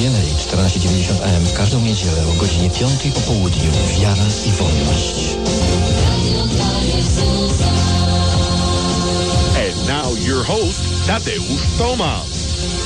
PLA 1490 AM w każdą niedzielę o godzinie 5 po południu. Wiara i wolność. And now your host, Tadeusz Tomasz.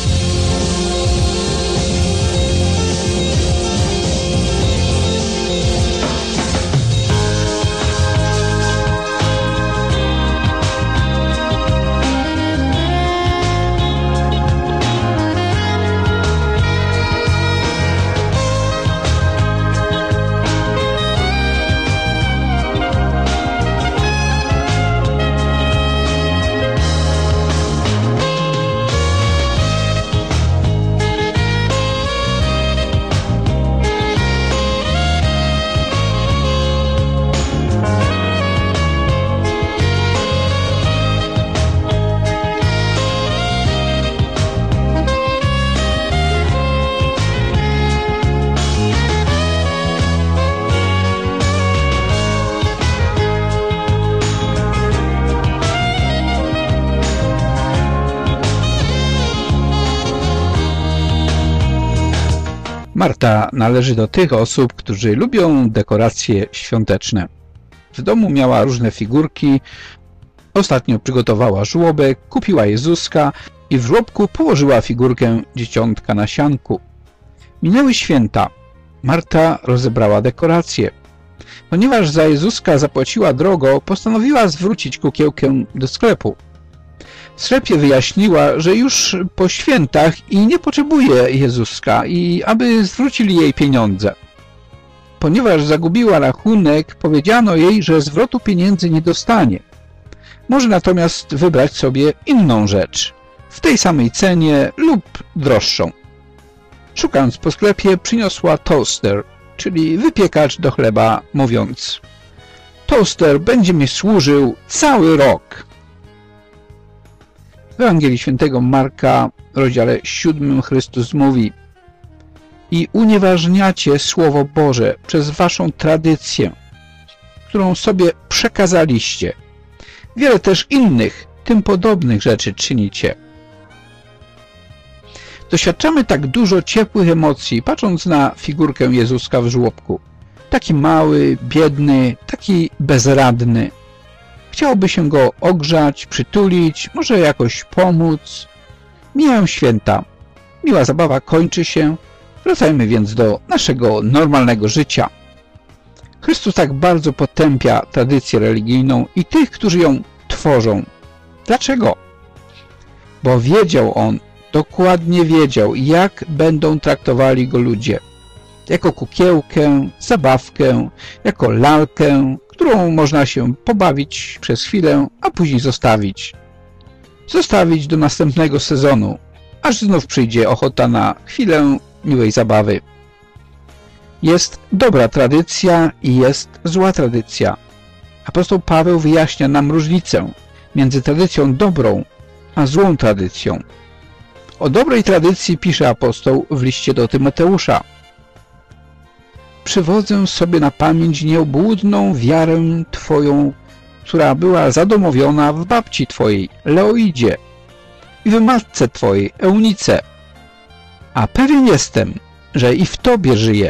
Marta należy do tych osób, którzy lubią dekoracje świąteczne. W domu miała różne figurki, ostatnio przygotowała żłobek, kupiła Jezuska i w żłobku położyła figurkę dzieciątka na sianku. Minęły święta. Marta rozebrała dekoracje. Ponieważ za Jezuska zapłaciła drogo, postanowiła zwrócić kukiełkę do sklepu. W sklepie wyjaśniła, że już po świętach i nie potrzebuje Jezuska i aby zwrócili jej pieniądze. Ponieważ zagubiła rachunek, powiedziano jej, że zwrotu pieniędzy nie dostanie. Może natomiast wybrać sobie inną rzecz, w tej samej cenie lub droższą. Szukając po sklepie, przyniosła toaster, czyli wypiekacz do chleba, mówiąc: toaster będzie mi służył cały rok. W Ewangelii Świętego Marka, w rozdziale 7, Chrystus mówi: i unieważniacie Słowo Boże przez waszą tradycję, którą sobie przekazaliście. Wiele też innych, tym podobnych rzeczy czynicie. Doświadczamy tak dużo ciepłych emocji, patrząc na figurkę Jezuska w żłobku. Taki mały, biedny, taki bezradny. Chciałoby się go ogrzać, przytulić, może jakoś pomóc. Mijają święta. Miła zabawa kończy się. Wracajmy więc do naszego normalnego życia. Chrystus tak bardzo potępia tradycję religijną i tych, którzy ją tworzą. Dlaczego? Bo wiedział On, dokładnie wiedział, jak będą traktowali go ludzie. Jako kukiełkę, zabawkę, jako lalkę, którą można się pobawić przez chwilę, a później zostawić. Zostawić do następnego sezonu, aż znów przyjdzie ochota na chwilę miłej zabawy. Jest dobra tradycja i jest zła tradycja. Apostoł Paweł wyjaśnia nam różnicę między tradycją dobrą a złą tradycją. O dobrej tradycji pisze apostoł w liście do Tymoteusza: przywodzę sobie na pamięć nieobłudną wiarę Twoją, która była zadomowiona w babci Twojej, Leoidzie, i w matce Twojej, Eunice. A pewien jestem, że i w Tobie żyje.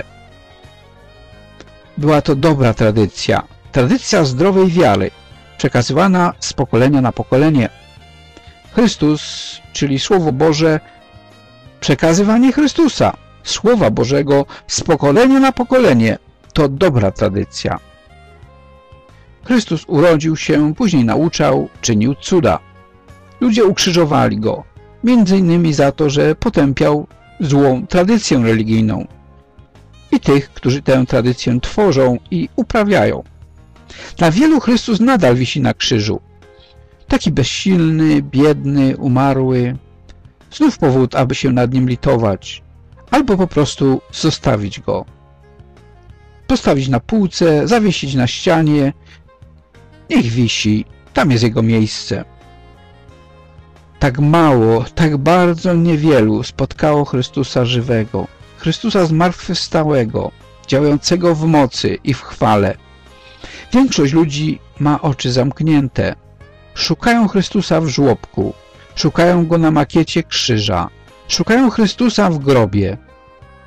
Była to dobra tradycja, tradycja zdrowej wiary, przekazywana z pokolenia na pokolenie. Chrystus, czyli Słowo Boże, przekazywanie Chrystusa, Słowa Bożego z pokolenia na pokolenie, to dobra tradycja. Chrystus urodził się, później nauczał, czynił cuda. Ludzie ukrzyżowali Go, między innymi za to, że potępiał złą tradycję religijną i tych, którzy tę tradycję tworzą i uprawiają. Dla wielu Chrystus nadal wisi na krzyżu. Taki bezsilny, biedny, umarły. Znów powód, aby się nad nim litować, albo po prostu zostawić go. Postawić na półce, zawiesić na ścianie. Niech wisi, tam jest jego miejsce. Tak mało, tak bardzo niewielu spotkało Chrystusa żywego, Chrystusa zmartwychwstałego, działającego w mocy i w chwale. Większość ludzi ma oczy zamknięte. Szukają Chrystusa w żłobku, szukają Go na makiecie krzyża, szukają Chrystusa w grobie.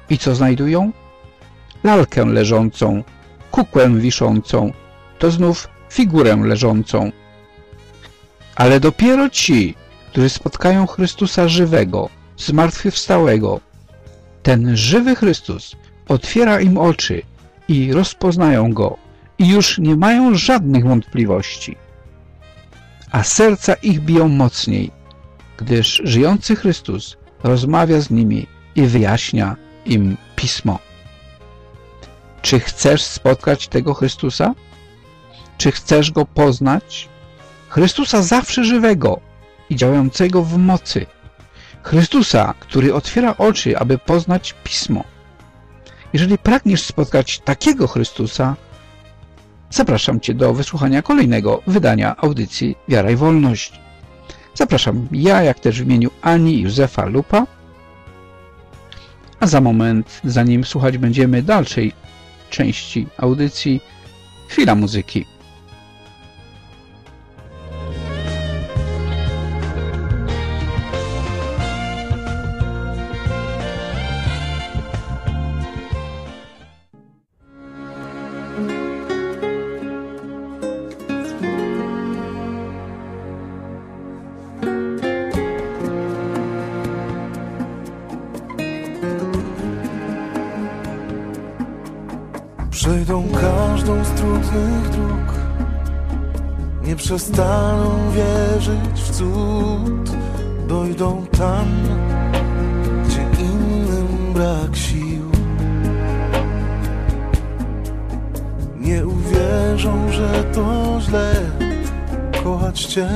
I co znajdują? Lalkę leżącą, kukłę wiszącą, to znów figurę leżącą. Ale dopiero ci, którzy spotkają Chrystusa żywego, zmartwychwstałego, ten żywy Chrystus otwiera im oczy i rozpoznają Go i już nie mają żadnych wątpliwości. A serca ich biją mocniej, gdyż żyjący Chrystus rozmawia z nimi i wyjaśnia im Pismo. Czy chcesz spotkać tego Chrystusa? Czy chcesz Go poznać? Chrystusa zawsze żywego i działającego w mocy. Chrystusa, który otwiera oczy, aby poznać Pismo. Jeżeli pragniesz spotkać takiego Chrystusa, zapraszam Cię do wysłuchania kolejnego wydania audycji Wiara i Wolność. Zapraszam ja, jak też w imieniu Ani i Józefa Lupa. A za moment, zanim słuchać będziemy dalszej części audycji, chwila muzyki. Przejdą każdą z trudnych dróg, nie przestaną wierzyć w cud. Dojdą tam, gdzie innym brak sił. Nie uwierzą, że to źle kochać Cię.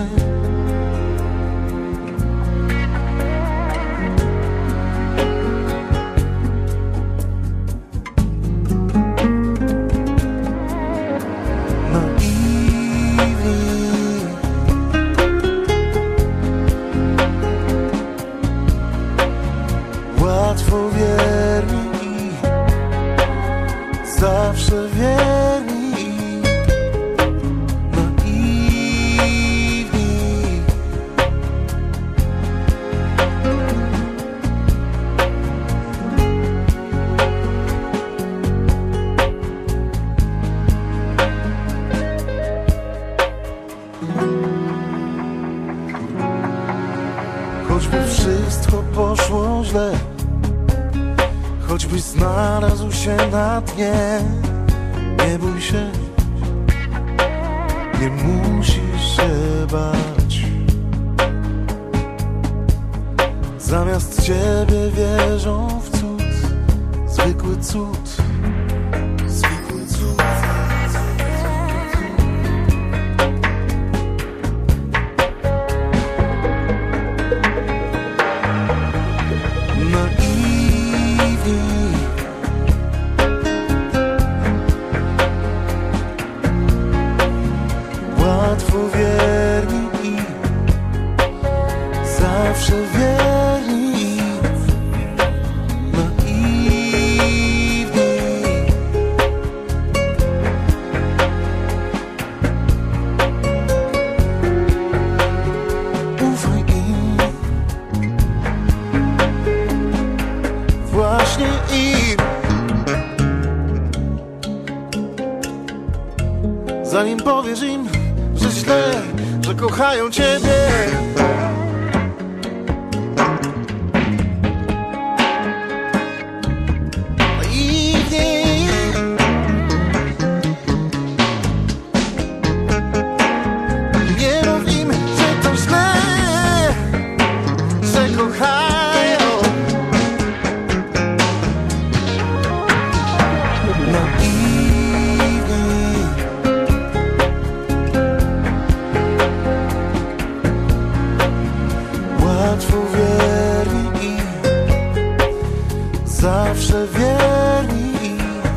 Choćby wszystko poszło źle, choćbyś znalazł się na dnie, nie bój się, nie musisz się bać. Zamiast Ciebie wierzą w cud, zwykły cud, zwykły cud. Zanim powiesz im, że źle, że kochają Ciebie. Nie mów im, że to źle, że kochają. Łatwo wierni i zawsze wierni i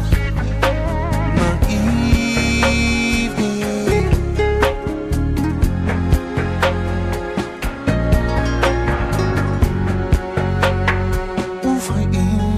naiwni. Ufaj im.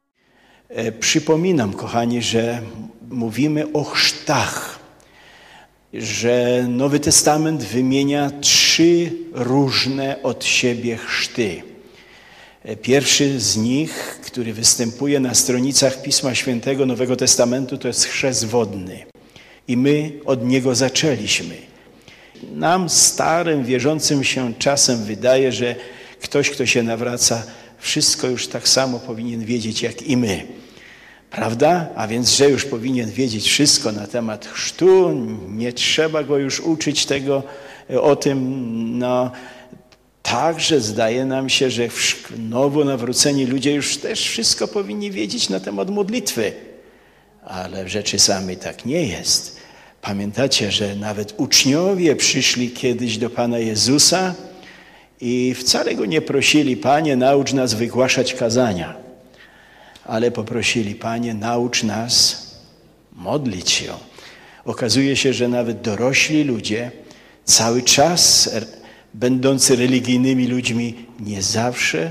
Przypominam, kochani, że mówimy o chrztach. że Nowy Testament wymienia 3 różne od siebie chrzty. Pierwszy z nich, który występuje na stronicach Pisma Świętego Nowego Testamentu, to jest chrzest wodny. I my od niego zaczęliśmy. Nam, starym, wierzącym się czasem wydaje, że ktoś, kto się nawraca, wszystko już tak samo powinien wiedzieć jak i my. Prawda? A więc, że już powinien wiedzieć wszystko na temat chrztu, nie trzeba go już uczyć tego, o tym. No, także zdaje nam się, że nowo nawróceni ludzie już też wszystko powinni wiedzieć na temat modlitwy. Ale w rzeczy samej tak nie jest. Pamiętacie, że nawet uczniowie przyszli kiedyś do Pana Jezusa i wcale Go nie prosili: Panie, naucz nas wygłaszać kazania. Ale poprosili: Panie, naucz nas modlić się. Okazuje się, że nawet dorośli ludzie, cały czas będący religijnymi ludźmi, nie zawsze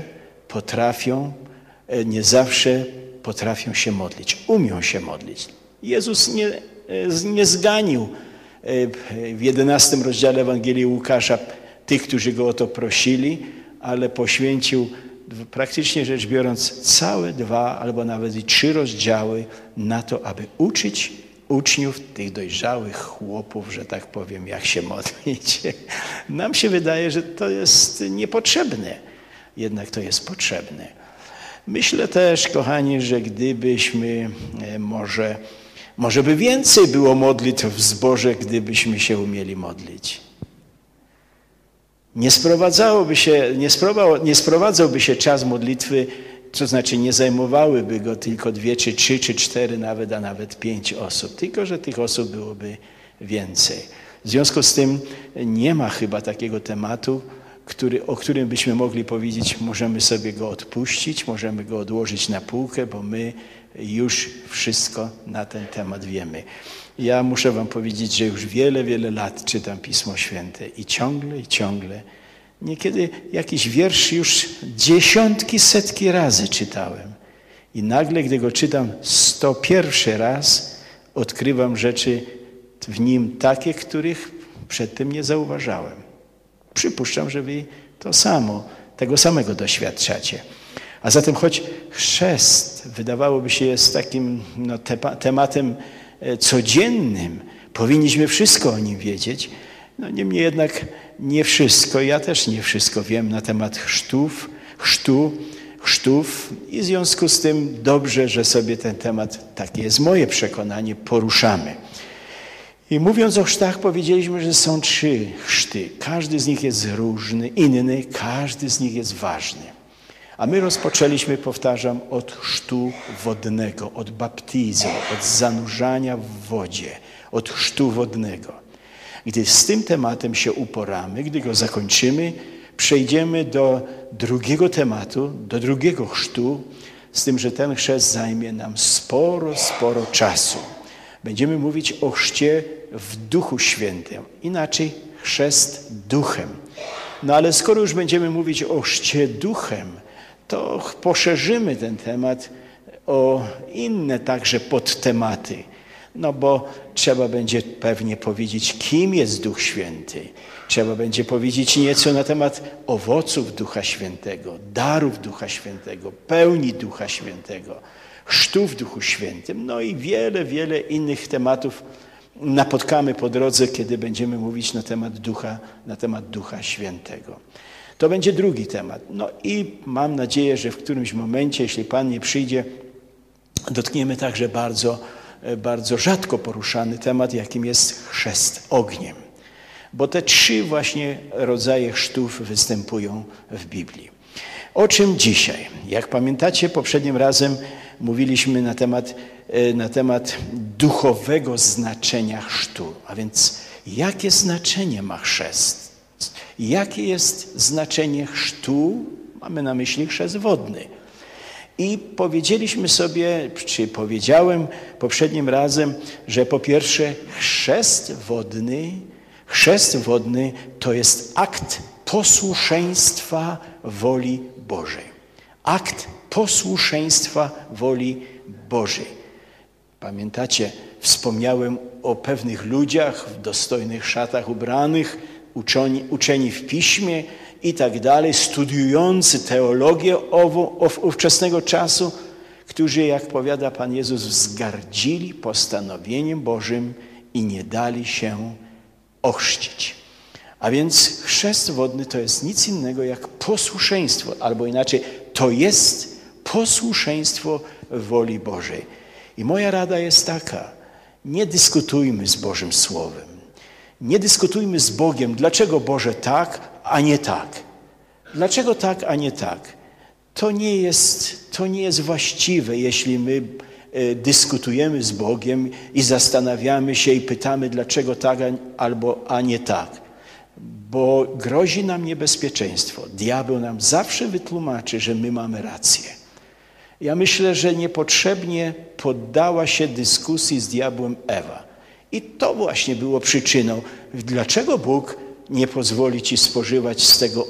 potrafią się modlić, umią się modlić. Jezus nie zganił w 11 rozdziale Ewangelii Łukasza tych, którzy Go o to prosili, ale poświęcił praktycznie rzecz biorąc całe 2 albo nawet i 3 rozdziały na to, aby uczyć uczniów, tych dojrzałych chłopów, że tak powiem, jak się modlić. Nam się wydaje, że to jest niepotrzebne, jednak to jest potrzebne. Myślę też, kochani, że gdybyśmy może by więcej było modlitw w zborze, gdybyśmy się umieli modlić. Nie sprowadzałby się czas modlitwy, to znaczy nie zajmowałyby go tylko 2, czy 3, czy 4 nawet, a nawet 5 osób. Tylko że tych osób byłoby więcej. W związku z tym nie ma chyba takiego tematu, o którym byśmy mogli powiedzieć: możemy sobie go odpuścić, możemy go odłożyć na półkę, bo my już wszystko na ten temat wiemy. Ja muszę wam powiedzieć, że już wiele, wiele lat czytam Pismo Święte i ciągle, niekiedy jakiś wiersz już dziesiątki, setki razy czytałem. I nagle, gdy go czytam 101 raz, odkrywam rzeczy w nim takie, których przedtem nie zauważałem. Przypuszczam, że wy tego samego doświadczacie. A zatem choć chrzest wydawałoby się jest takim tematem codziennym, powinniśmy wszystko o nim wiedzieć, niemniej jednak nie wszystko, ja też nie wszystko wiem na temat chrztów i w związku z tym dobrze, że sobie ten temat, takie jest moje przekonanie, poruszamy. I mówiąc o chrztach, powiedzieliśmy, że są 3 chrzty. Każdy z nich jest różny, inny, każdy z nich jest ważny. A my rozpoczęliśmy, powtarzam, od chrztu wodnego, od baptizu, od zanurzania w wodzie, od chrztu wodnego. Gdy z tym tematem się uporamy, gdy go zakończymy, przejdziemy do drugiego tematu, do drugiego chrztu, z tym, że ten chrzest zajmie nam sporo czasu. Będziemy mówić o chrzcie w Duchu Świętym, inaczej chrzest duchem. Ale skoro już będziemy mówić o chrzcie duchem, to poszerzymy ten temat o inne także podtematy. Bo trzeba będzie pewnie powiedzieć, kim jest Duch Święty. Trzeba będzie powiedzieć nieco na temat owoców Ducha Świętego, darów Ducha Świętego, pełni Ducha Świętego, chrztu w Duchu Świętym. I wiele innych tematów napotkamy po drodze, kiedy będziemy mówić na temat Ducha Świętego. To będzie drugi temat. I mam nadzieję, że w którymś momencie, jeśli Pan nie przyjdzie, dotkniemy także bardzo rzadko poruszany temat, jakim jest chrzest ogniem. Bo te 3 właśnie rodzaje chrztów występują w Biblii. O czym dzisiaj? Jak pamiętacie, poprzednim razem mówiliśmy na temat duchowego znaczenia chrztu. A więc jakie znaczenie ma chrzest? Jakie jest znaczenie chrztu? Mamy na myśli chrzest wodny. I powiedzieliśmy sobie, czy powiedziałem poprzednim razem, że po pierwsze chrzest wodny to jest akt posłuszeństwa woli Bożej. Akt posłuszeństwa woli Bożej. Pamiętacie, wspomniałem o pewnych ludziach w dostojnych szatach ubranych, uczeni w piśmie i tak dalej, studiujący teologię ówczesnego czasu, którzy, jak powiada Pan Jezus, wzgardzili postanowieniem Bożym i nie dali się ochrzcić. A więc chrzest wodny to jest nic innego jak posłuszeństwo, albo inaczej, to jest posłuszeństwo woli Bożej. I moja rada jest taka, nie dyskutujmy z Bożym Słowem. Nie dyskutujmy z Bogiem, dlaczego Boże tak, a nie tak. Dlaczego tak, a nie tak? To nie jest właściwe, jeśli my dyskutujemy z Bogiem i zastanawiamy się i pytamy, dlaczego tak, a nie tak. Bo grozi nam niebezpieczeństwo. Diabeł nam zawsze wytłumaczy, że my mamy rację. Ja myślę, że niepotrzebnie poddała się dyskusji z diabłem Ewa. I to właśnie było przyczyną, dlaczego Bóg nie pozwoli ci spożywać z tego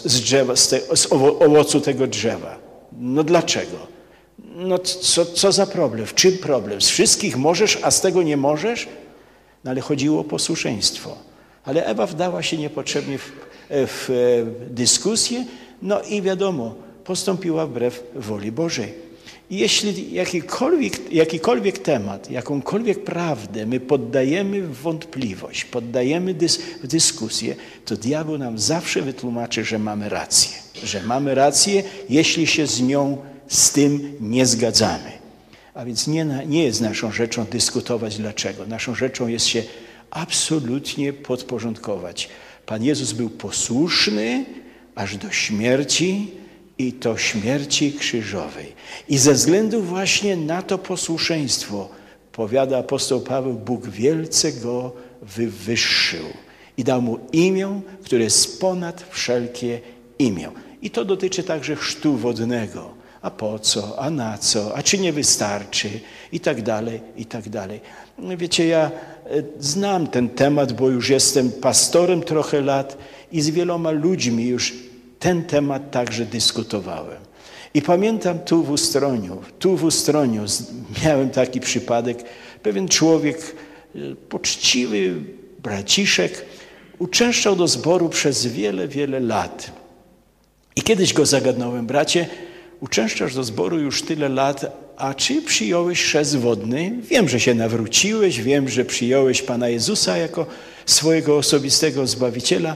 owocu tego drzewa. No dlaczego? No co za problem? W czym problem? Z wszystkich możesz, a z tego nie możesz? No ale chodziło o posłuszeństwo. Ale Ewa wdała się niepotrzebnie w dyskusję, no i wiadomo, postąpiła wbrew woli Bożej. I jeśli jakikolwiek temat, jakąkolwiek prawdę my poddajemy w wątpliwość, poddajemy w dyskusję, to diabeł nam zawsze wytłumaczy, że mamy rację. Że mamy rację, jeśli się z tym nie zgadzamy. A więc nie jest naszą rzeczą dyskutować dlaczego. Naszą rzeczą jest się absolutnie podporządkować. Pan Jezus był posłuszny aż do śmierci i to śmierci krzyżowej. I ze względu właśnie na to posłuszeństwo, powiada apostoł Paweł, Bóg wielce go wywyższył i dał mu imię, które jest ponad wszelkie imię. I to dotyczy także chrztu wodnego. A po co? A na co? A czy nie wystarczy? I tak dalej, i tak dalej. Wiecie, ja znam ten temat, bo już jestem pastorem trochę lat i z wieloma ludźmi już ten temat także dyskutowałem. I pamiętam tu w Ustroniu miałem taki przypadek. Pewien człowiek, poczciwy braciszek, uczęszczał do zboru przez wiele, wiele lat. I kiedyś go zagadnąłem, bracie, uczęszczasz do zboru już tyle lat, a czy przyjąłeś chrzest wodny? Wiem, że się nawróciłeś, wiem, że przyjąłeś Pana Jezusa jako swojego osobistego Zbawiciela,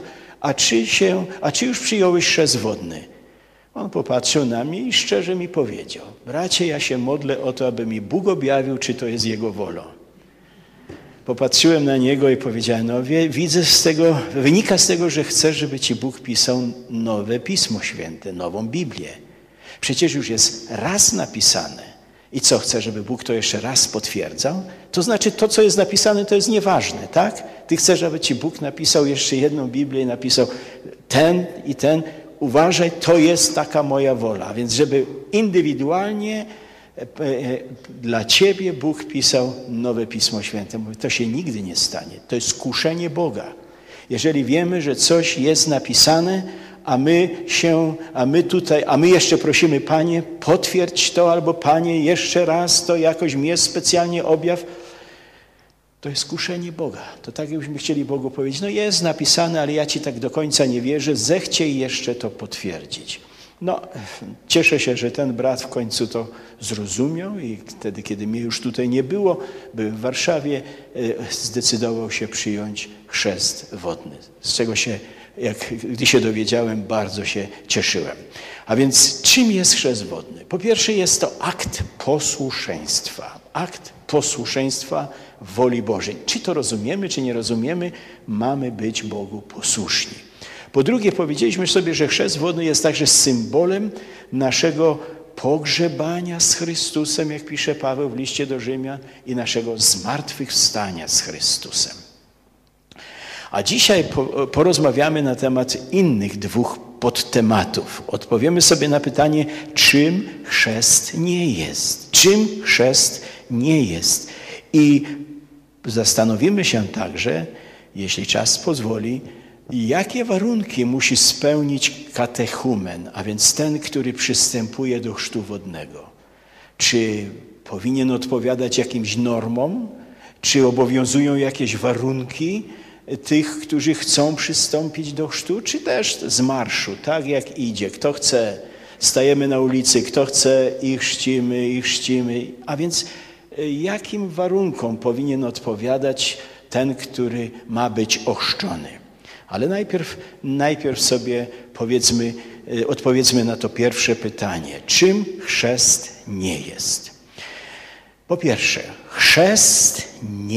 a czy już przyjąłeś chrzest wodny? On popatrzył na mnie i szczerze mi powiedział, bracie, ja się modlę o to, aby mi Bóg objawił, czy to jest Jego wolą. Popatrzyłem na niego i powiedziałem, no widzę wynika z tego, że chcesz, żeby ci Bóg pisał nowe Pismo Święte, nową Biblię. Przecież już jest raz napisane. I co, chcę, żeby Bóg to jeszcze raz potwierdzał? To znaczy to, co jest napisane, to jest nieważne, tak? Ty chcesz, aby ci Bóg napisał jeszcze jedną Biblię i napisał ten i ten. Uważaj, to jest taka moja wola. Więc żeby indywidualnie dla ciebie Bóg pisał nowe Pismo Święte. Mówię, to się nigdy nie stanie. To jest kuszenie Boga. Jeżeli wiemy, że coś jest napisane, a my jeszcze prosimy, Panie, potwierdź to, albo Panie, jeszcze raz to jakoś mnie specjalnie objaw, to jest kuszenie Boga. To tak jakbyśmy chcieli Bogu powiedzieć, no jest napisane, ale ja Ci tak do końca nie wierzę, zechciej jeszcze to potwierdzić. No, cieszę się, że ten brat w końcu to zrozumiał i wtedy, kiedy mnie już tutaj nie było, byłem w Warszawie, zdecydował się przyjąć chrzest wodny, z czego się, gdy się dowiedziałem, bardzo się cieszyłem. A więc czym jest chrzest wodny? Po pierwsze jest to akt posłuszeństwa. Akt posłuszeństwa woli Bożej. Czy to rozumiemy, czy nie rozumiemy, mamy być Bogu posłuszni. Po drugie, powiedzieliśmy sobie, że chrzest wodny jest także symbolem naszego pogrzebania z Chrystusem, jak pisze Paweł w liście do Rzymian, i naszego zmartwychwstania z Chrystusem. A dzisiaj porozmawiamy na temat innych dwóch podtematów. Odpowiemy sobie na pytanie, czym chrzest nie jest. Czym chrzest nie jest. I zastanowimy się także, jeśli czas pozwoli, jakie warunki musi spełnić katechumen, a więc ten, który przystępuje do chrztu wodnego. Czy powinien odpowiadać jakimś normom, Czy obowiązują jakieś warunki tych, którzy chcą przystąpić do chrztu, czy też z marszu, tak jak idzie. Kto chce, stajemy na ulicy, kto chce i chrzcimy. A więc jakim warunkom powinien odpowiadać ten, który ma być ochrzczony? Ale najpierw sobie odpowiedzmy na to pierwsze pytanie. Czym chrzest nie jest? Po pierwsze, chrzest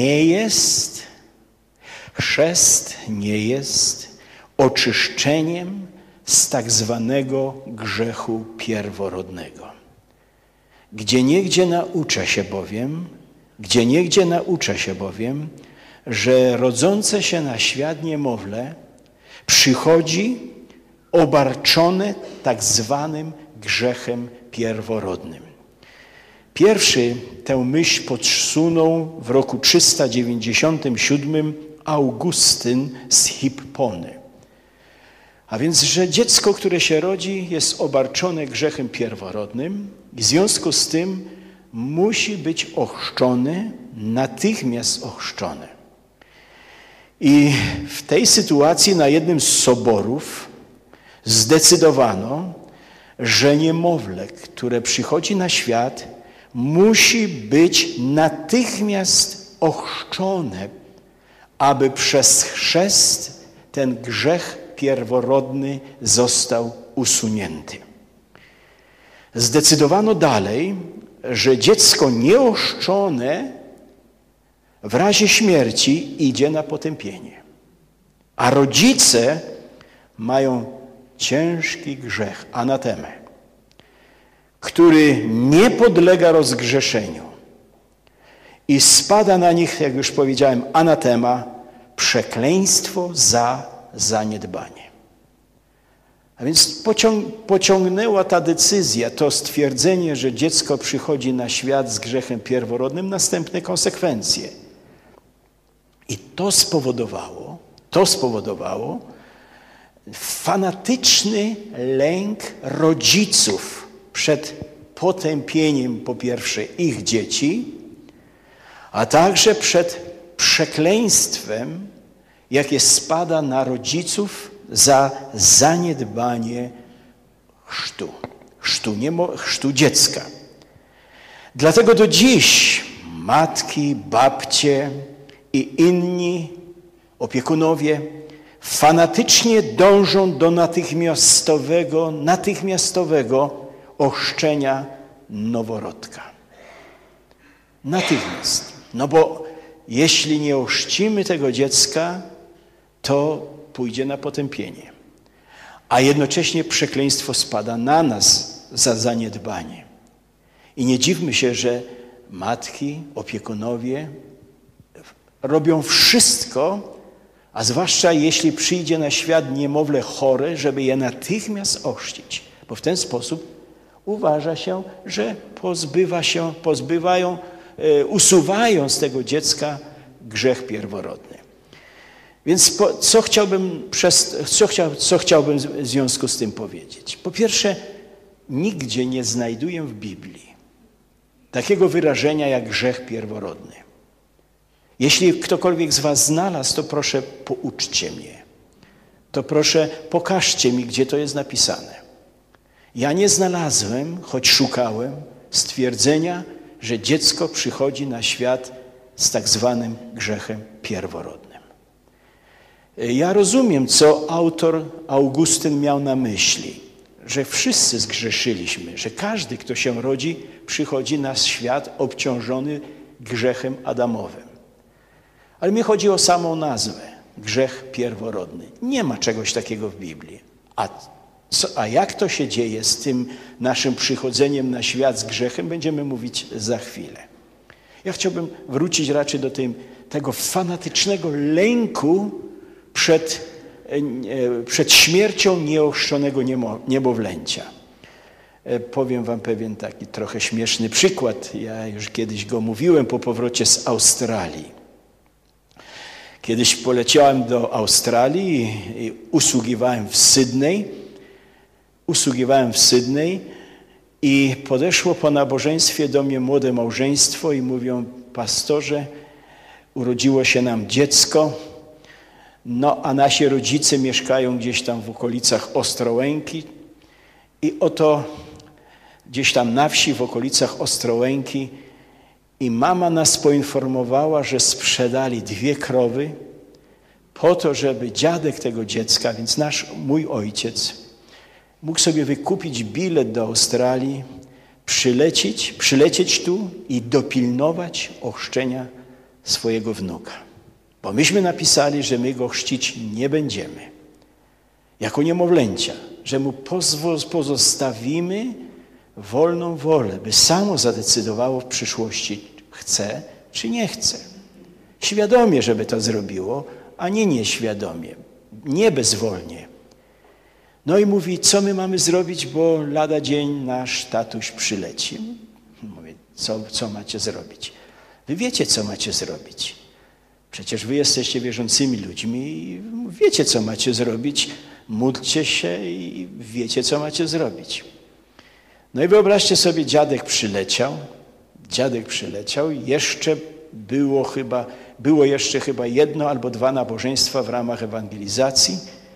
nie jest oczyszczeniem z tak zwanego grzechu pierworodnego. Gdzieniegdzie naucza się bowiem, że rodzące się na świat niemowlę przychodzi obarczone tak zwanym grzechem pierworodnym. Pierwszy tę myśl podsunął w roku 397 Augustyn z Hippony. A więc, że dziecko, które się rodzi, jest obarczone grzechem pierworodnym i w związku z tym musi być ochrzczone, natychmiast ochrzczone. I w tej sytuacji na jednym z soborów zdecydowano, że niemowlę, które przychodzi na świat, musi być natychmiast ochrzczone, aby przez chrzest ten grzech pierworodny został usunięty. Zdecydowano dalej, że dziecko nieochrzczone w razie śmierci idzie na potępienie, a rodzice mają ciężki grzech, anatemę, który nie podlega rozgrzeszeniu i spada na nich, jak już powiedziałem, anatema, przekleństwo za zaniedbanie. A więc pociągnęła ta decyzja, to stwierdzenie, że dziecko przychodzi na świat z grzechem pierworodnym, następne konsekwencje. I to spowodowało fanatyczny lęk rodziców przed potępieniem, po pierwsze, ich dzieci, a także przed przekleństwem, jakie spada na rodziców za zaniedbanie chrztu dziecka. Dlatego do dziś matki, babcie i inni opiekunowie fanatycznie dążą do natychmiastowego ochrzczenia noworodka. Natychmiast. No bo jeśli nie ochrzcimy tego dziecka, to pójdzie na potępienie. A jednocześnie przekleństwo spada na nas za zaniedbanie. I nie dziwmy się, że matki, opiekunowie robią wszystko, a zwłaszcza jeśli przyjdzie na świat niemowlę chore, żeby je natychmiast ochrzcić. Bo w ten sposób uważa się, że usuwają z tego dziecka grzech pierworodny. Więc co chciałbym w związku z tym powiedzieć? Po pierwsze, nigdzie nie znajduję w Biblii takiego wyrażenia jak grzech pierworodny. Jeśli ktokolwiek z was znalazł, to proszę pouczcie mnie. To proszę pokażcie mi, gdzie to jest napisane. Ja nie znalazłem, choć szukałem, stwierdzenia, że dziecko przychodzi na świat z tak zwanym grzechem pierworodnym. Ja rozumiem, co autor Augustyn miał na myśli, że wszyscy zgrzeszyliśmy, że każdy, kto się rodzi, przychodzi na świat obciążony grzechem adamowym. Ale mi chodzi o samą nazwę, grzech pierworodny. Nie ma czegoś takiego w Biblii. A jak to się dzieje z tym naszym przychodzeniem na świat z grzechem, będziemy mówić za chwilę. Ja chciałbym wrócić raczej do tego fanatycznego lęku przed śmiercią nieochrzczonego niemowlęcia. Powiem wam pewien taki trochę śmieszny przykład. Ja już kiedyś go mówiłem po powrocie z Australii. Kiedyś poleciałem do Australii i usługiwałem w Sydney i podeszło po nabożeństwie do mnie młode małżeństwo i mówią: pastorze, urodziło się nam dziecko, no a nasi rodzice mieszkają gdzieś tam w okolicach Ostrołęki i oto gdzieś tam na wsi w okolicach Ostrołęki i mama nas poinformowała, że sprzedali 2 krowy po to, żeby dziadek tego dziecka, więc mój ojciec, mógł sobie wykupić bilet do Australii, przylecieć tu i dopilnować ochrzczenia swojego wnuka. Bo myśmy napisali, że my go chrzcić nie będziemy. Jako niemowlęcia, że mu pozostawimy wolną wolę, by samo zadecydowało w przyszłości, chce czy nie chce. Świadomie, żeby to zrobiło, a nie nieświadomie, nie bezwolnie. No i mówi, co my mamy zrobić, bo lada dzień nasz tatuś przyleci. Mówię, co macie zrobić? Wy wiecie, co macie zrobić. Przecież wy jesteście wierzącymi ludźmi i wiecie, co macie zrobić. Módlcie się i wiecie, co macie zrobić. No i wyobraźcie sobie, dziadek przyleciał, jeszcze było jeszcze chyba 1 albo 2 nabożeństwa w ramach ewangelizacji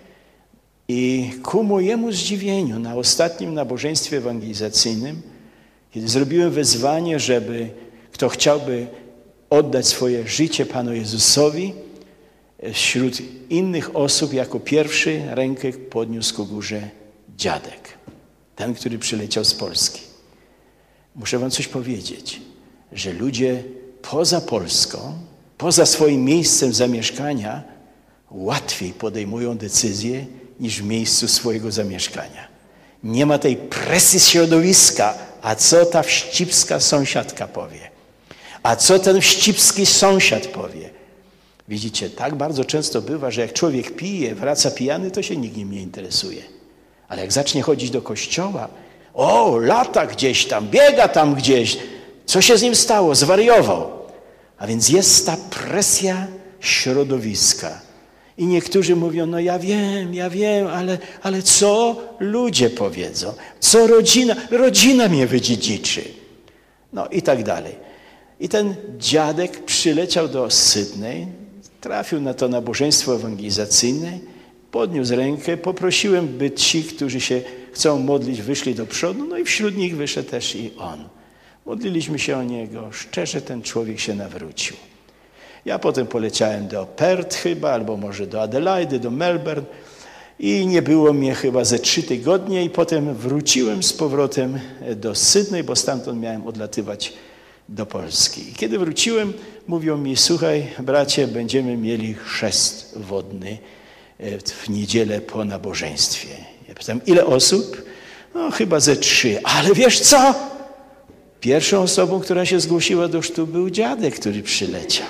i ku mojemu zdziwieniu na ostatnim nabożeństwie ewangelizacyjnym, kiedy zrobiłem wezwanie, żeby kto chciałby oddać swoje życie Panu Jezusowi, wśród innych osób jako pierwszy rękę podniósł ku górze dziadek, ten, który przyleciał z Polski. Muszę wam coś powiedzieć, że ludzie poza Polską, poza swoim miejscem zamieszkania łatwiej podejmują decyzje niż w miejscu swojego zamieszkania. Nie ma tej presji środowiska, a co ta wścibska sąsiadka powie? A co ten wścibski sąsiad powie? Widzicie, tak bardzo często bywa, że jak człowiek pije, wraca pijany, to się nikt nim nie interesuje. Ale jak zacznie chodzić do kościoła, lata gdzieś tam, biega tam gdzieś, co się z nim stało? Zwariował. A więc jest ta presja środowiska. I niektórzy mówią, no ja wiem, ale co ludzie powiedzą? Co rodzina mnie wydziedziczy. No i tak dalej. I ten dziadek przyleciał do Sydney, trafił na to nabożeństwo ewangelizacyjne, podniósł rękę, poprosiłem, by ci, którzy się chcą modlić, wyszli do przodu, no i wśród nich wyszedł też i on. Modliliśmy się o niego, szczerze ten człowiek się nawrócił. Ja potem poleciałem do Perth chyba, albo może do Adelaide, do Melbourne i nie było mnie chyba ze 3 tygodnie i potem wróciłem z powrotem do Sydney, bo stamtąd miałem odlatywać do Polski. I kiedy wróciłem, mówią mi, słuchaj bracie, będziemy mieli chrzest wodny w niedzielę po nabożeństwie. Ja pytam, ile osób? No chyba ze 3. Ale wiesz co? Pierwszą osobą, która się zgłosiła do chrztu, był dziadek, który przyleciał.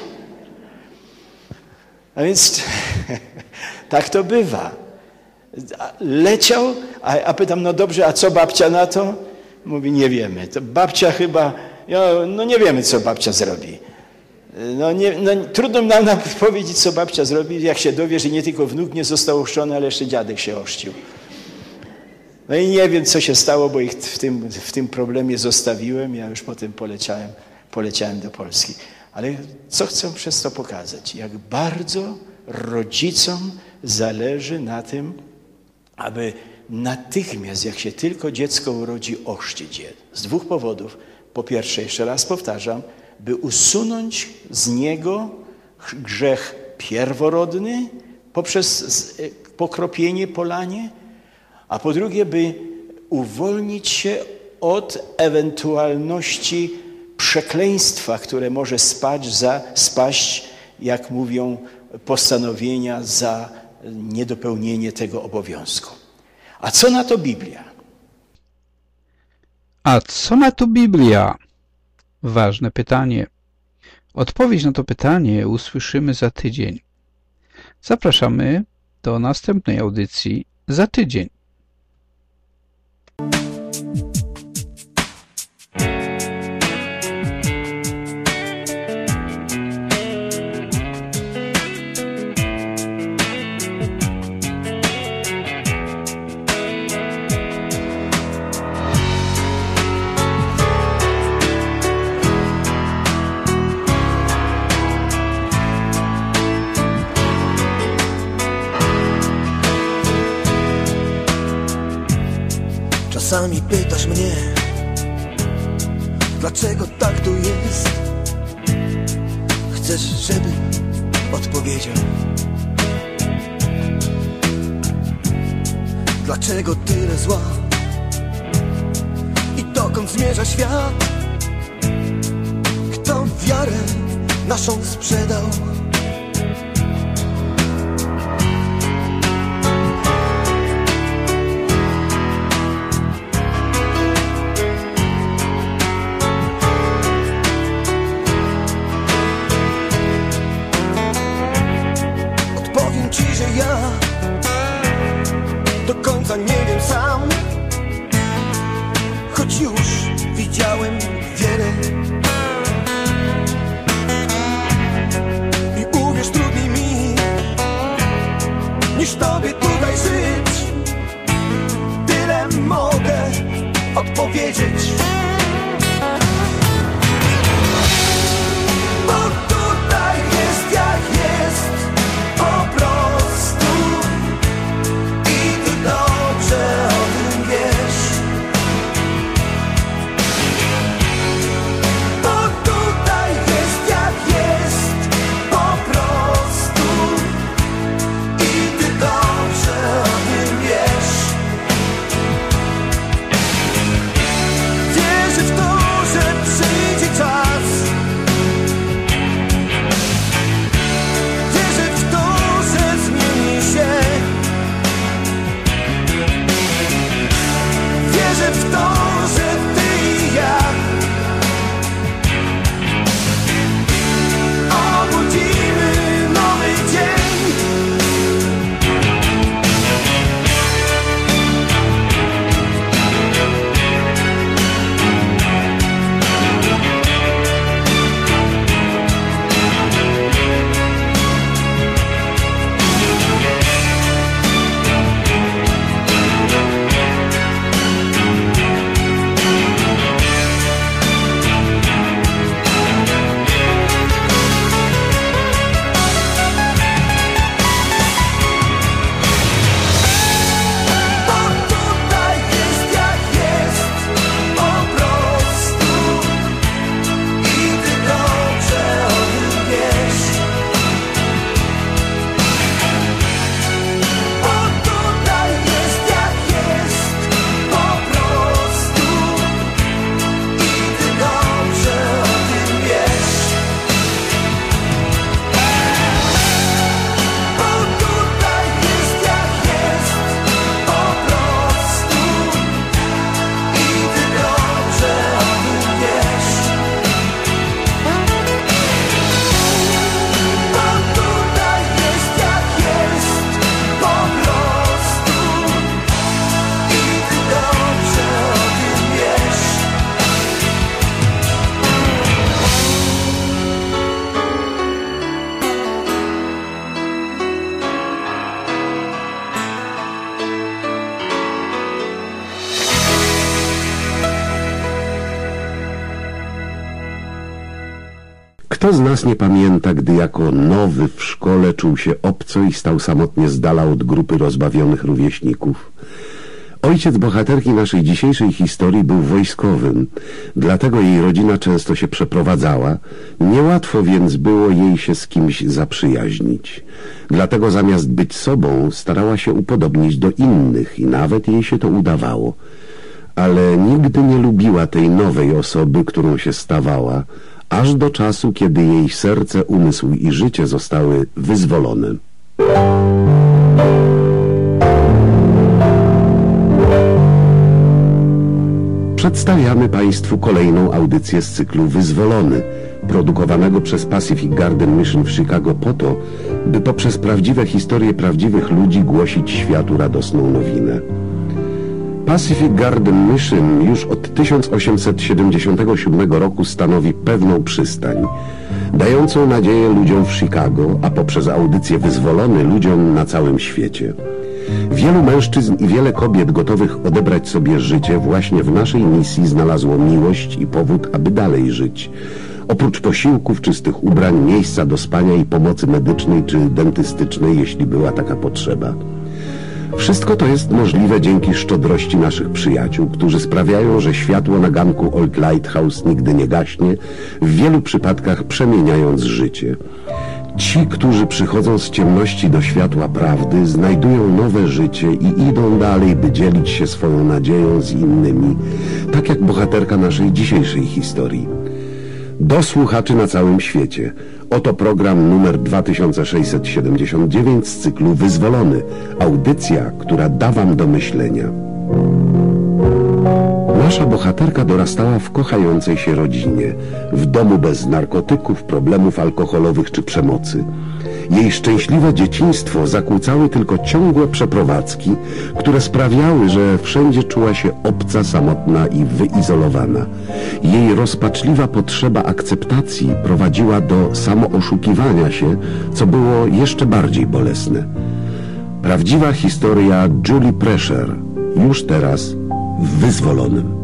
A więc tak to bywa. Leciał, a pytam, no dobrze, a co babcia na to? Mówi, nie wiemy. To babcia chyba, no nie wiemy, co babcia zrobi. Trudno nam powiedzieć, co babcia zrobi, jak się dowie, że nie tylko wnuk nie został ochrzczony, ale jeszcze dziadek się ochrzcił. No i nie wiem, co się stało, bo ich w tym problemie zostawiłem. Ja już potem poleciałem do Polski. Ale co chcę przez to pokazać? Jak bardzo rodzicom zależy na tym, aby natychmiast, jak się tylko dziecko urodzi, ochrzcić je. Z 2 powodów. Po pierwsze, jeszcze raz powtarzam, by usunąć z niego grzech pierworodny poprzez pokropienie, polanie, a po drugie, by uwolnić się od ewentualności przekleństwa, które może spaść, jak mówią postanowienia, za niedopełnienie tego obowiązku. A co na to Biblia? A co na to Biblia? Ważne pytanie. Odpowiedź na to pytanie usłyszymy za tydzień. Zapraszamy do następnej audycji za tydzień. Czasami pytasz mnie, dlaczego tak tu jest? Chcesz, żebym odpowiedział? Dlaczego tyle zła? I dokąd zmierza świat? Kto wiarę naszą sprzedał? Odpowiem ci, że ja do końca nie wiem sam, choć już widziałem wiele. I uwierz, trudniej mi niż tobie tutaj żyć. Tyle mogę odpowiedzieć. Bo tutaj jest jak jest, po prostu. I ty dobrze o tym wiesz. Bo tutaj jest jak jest, po prostu. I ty dobrze o tym wiesz. Wierzę w to, że przyjdzie czas. Wierzę w to, że zmieni się. Wierzę w to, że ty i ja obudzimy nowy dzień. Bo tutaj jest jak jest, po prostu. I ty dobrze o tym wiesz. Bo tutaj jest jak jest, po prostu. I ty dobrze o tym wiesz. Bo tutaj jest jak jest, po prostu. I ty dobrze o tym wiesz. Bo tutaj jest jak jest, po prostu. I ty dobrze o tym wiesz. Kto z nas nie pamięta, gdy jako nowy w szkole czuł się obco i stał samotnie z dala od grupy rozbawionych rówieśników? Ojciec bohaterki naszej dzisiejszej historii był wojskowym, dlatego jej rodzina często się przeprowadzała, niełatwo więc było jej się z kimś zaprzyjaźnić. Dlatego zamiast być sobą starała się upodobnić do innych i nawet jej się to udawało. Ale nigdy nie lubiła tej nowej osoby, którą się stawała, aż do czasu, kiedy jej serce, umysł i życie zostały wyzwolone. Przedstawiamy Państwu kolejną audycję z cyklu Wyzwolony, produkowanego przez Pacific Garden Mission w Chicago po to, by poprzez prawdziwe historie prawdziwych ludzi głosić światu radosną nowinę. Pacific Garden Mission już od 1877 roku stanowi pewną przystań, dającą nadzieję ludziom w Chicago, a poprzez audycję Wyzwolony ludziom na całym świecie. Wielu mężczyzn i wiele kobiet gotowych odebrać sobie życie właśnie w naszej misji znalazło miłość i powód, aby dalej żyć. Oprócz posiłków, czystych ubrań, miejsca do spania i pomocy medycznej czy dentystycznej, jeśli była taka potrzeba. Wszystko to jest możliwe dzięki szczodrości naszych przyjaciół, którzy sprawiają, że światło na ganku Old Lighthouse nigdy nie gaśnie, w wielu przypadkach przemieniając życie. Ci, którzy przychodzą z ciemności do światła prawdy, znajdują nowe życie i idą dalej, by dzielić się swoją nadzieją z innymi, tak jak bohaterka naszej dzisiejszej historii. Do słuchaczy na całym świecie. Oto program numer 2679 z cyklu Wyzwolony. Audycja, która da wam do myślenia. Nasza bohaterka dorastała w kochającej się rodzinie, w domu bez narkotyków, problemów alkoholowych czy przemocy. Jej szczęśliwe dzieciństwo zakłócały tylko ciągłe przeprowadzki, które sprawiały, że wszędzie czuła się obca, samotna i wyizolowana. Jej rozpaczliwa potrzeba akceptacji prowadziła do samooszukiwania się, co było jeszcze bardziej bolesne. Prawdziwa historia Julie Prescher, już teraz w Wyzwolonym.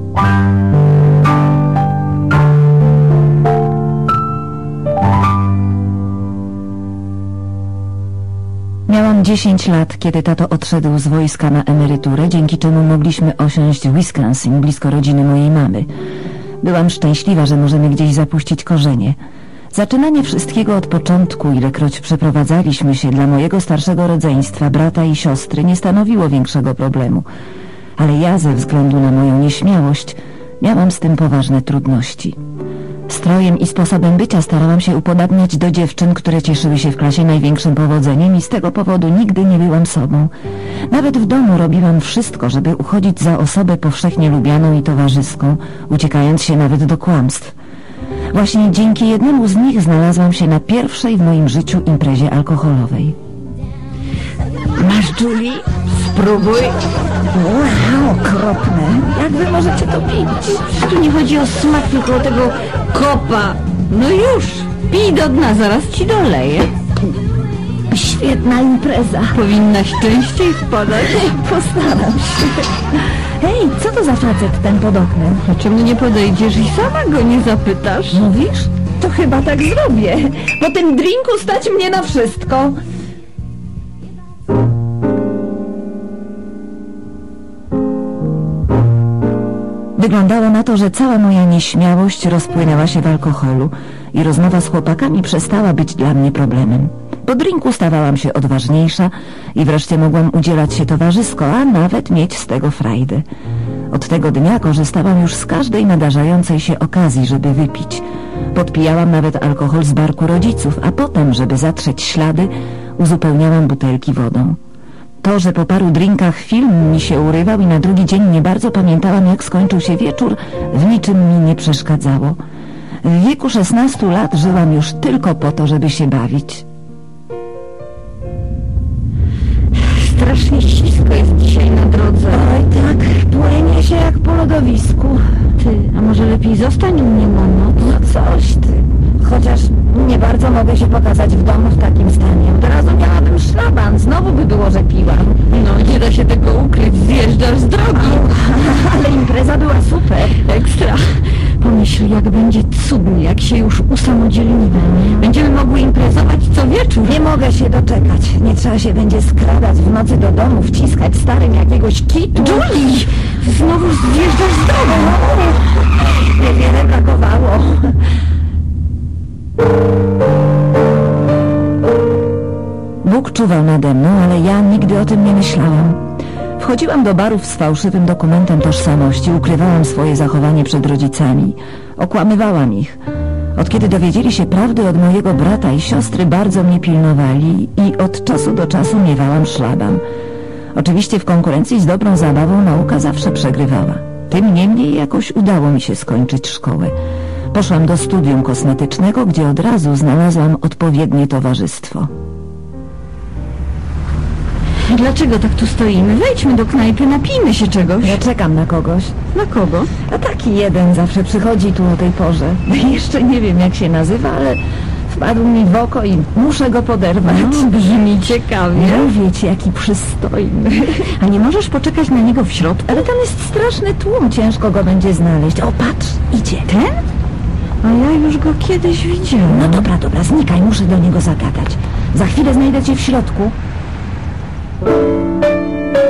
Miałam 10 lat, kiedy tato odszedł z wojska na emeryturę, dzięki czemu mogliśmy osiąść w Wisconsin, blisko rodziny mojej mamy. Byłam szczęśliwa, że możemy gdzieś zapuścić korzenie. Zaczynanie wszystkiego od początku, ilekroć przeprowadzaliśmy się, dla mojego starszego rodzeństwa, brata i siostry, nie stanowiło większego problemu. Ale ja, ze względu na moją nieśmiałość, miałam z tym poważne trudności. Strojem i sposobem bycia starałam się upodabniać do dziewczyn, które cieszyły się w klasie największym powodzeniem i z tego powodu nigdy nie byłam sobą. Nawet w domu robiłam wszystko, żeby uchodzić za osobę powszechnie lubianą i towarzyską, uciekając się nawet do kłamstw. Właśnie dzięki jednemu z nich znalazłam się na pierwszej w moim życiu imprezie alkoholowej. Masz, Julie? Spróbuj. Wow, okropne. Jak wy możecie to pić? Tu nie chodzi o smak, tylko o tego kopa. No już, pij do dna, zaraz ci doleję. Świetna impreza. Powinnaś częściej wpadać. Postaram się. Hej, co to za facet ten pod oknem? A czemu nie podejdziesz i sama go nie zapytasz? Mówisz? To chyba tak zrobię. Po tym drinku stać mnie na wszystko. Wyglądało na to, że cała moja nieśmiałość rozpłynęła się w alkoholu i rozmowa z chłopakami przestała być dla mnie problemem. Po drinku stawałam się odważniejsza i wreszcie mogłam udzielać się towarzysko, a nawet mieć z tego frajdę. Od tego dnia korzystałam już z każdej nadarzającej się okazji, żeby wypić. Podpijałam nawet alkohol z barku rodziców, a potem, żeby zatrzeć ślady, uzupełniałam butelki wodą. To, że po paru drinkach film mi się urywał i na drugi dzień nie bardzo pamiętałam, jak skończył się wieczór, w niczym mi nie przeszkadzało. W wieku 16 lat żyłam już tylko po to, żeby się bawić. Strasznie ślisko jest dzisiaj na drodze. Oj tak, płynie się jak po lodowisku. Ty, a może lepiej zostań u mnie na noc? No coś ty. Chociaż nie bardzo mogę się pokazać w domu w takim stanie. Od razu miałabym szlaban, znowu by było, że piłam. No nie da się tego ukryć, zjeżdżasz z drogi. Ale impreza była super. Ekstra. Pomyśl, jak będzie cudnie, jak się już usamodzielnimy. Będziemy mogły imprezować co wieczór. Nie mogę się doczekać. Nie trzeba się będzie skradać w nocy do domu, wciskać starym jakiegoś kitu. Julie! Znowu zjeżdżasz z drogi. Niewiele brakowało. Bóg czuwał nade mną, ale ja nigdy o tym nie myślałam. Wchodziłam do barów z fałszywym dokumentem tożsamości, ukrywałam swoje zachowanie przed rodzicami, okłamywałam ich. Od kiedy dowiedzieli się prawdy od mojego brata i siostry, bardzo mnie pilnowali i od czasu do czasu miewałam szlaban. Oczywiście w konkurencji z dobrą zabawą nauka zawsze przegrywała. Tym niemniej jakoś udało mi się skończyć szkołę. Poszłam do studium kosmetycznego, gdzie od razu znalazłam odpowiednie towarzystwo. Dlaczego tak tu stoimy? Wejdźmy do knajpy, napijmy się czegoś. Ja czekam na kogoś. Na kogo? A taki jeden zawsze przychodzi tu o tej porze. Jeszcze nie wiem, jak się nazywa, ale wpadł mi w oko i muszę go poderwać. No, brzmi ciekawie. Mówię ci, jaki przystojny. A nie możesz poczekać na niego w środku? Ale tam jest straszny tłum, ciężko go będzie znaleźć. O, patrz, idzie. Ten? A ja już go kiedyś widziałam. No dobra, znikaj, muszę do niego zagadać. Za chwilę znajdę cię w środku.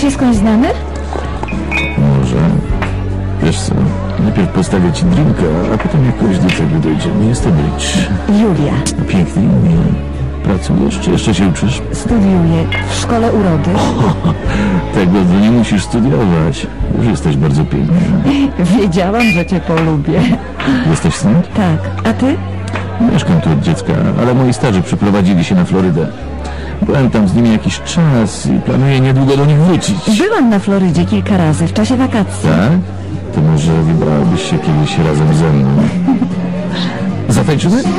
się skądś znamy? Może. Wiesz co, najpierw postawię ci drinka, a potem jakoś do tego dojdziemy. Jestem Rich. Julia. Pięknie imię. Pracujesz, czy jeszcze się uczysz? Studiuję w szkole urody. Tego to nie musisz studiować. Już jesteś bardzo piękna. Wiedziałam, że cię polubię. Jesteś stąd? Tak. A ty? Mieszkam tu od dziecka, ale moi starzy przeprowadzili się na Florydę. Byłem tam z nimi jakiś czas i planuję niedługo do nich wrócić. Byłam na Florydzie kilka razy w czasie wakacji. Tak? To może wybrałabyś się kiedyś razem ze mną. Zatańczymy?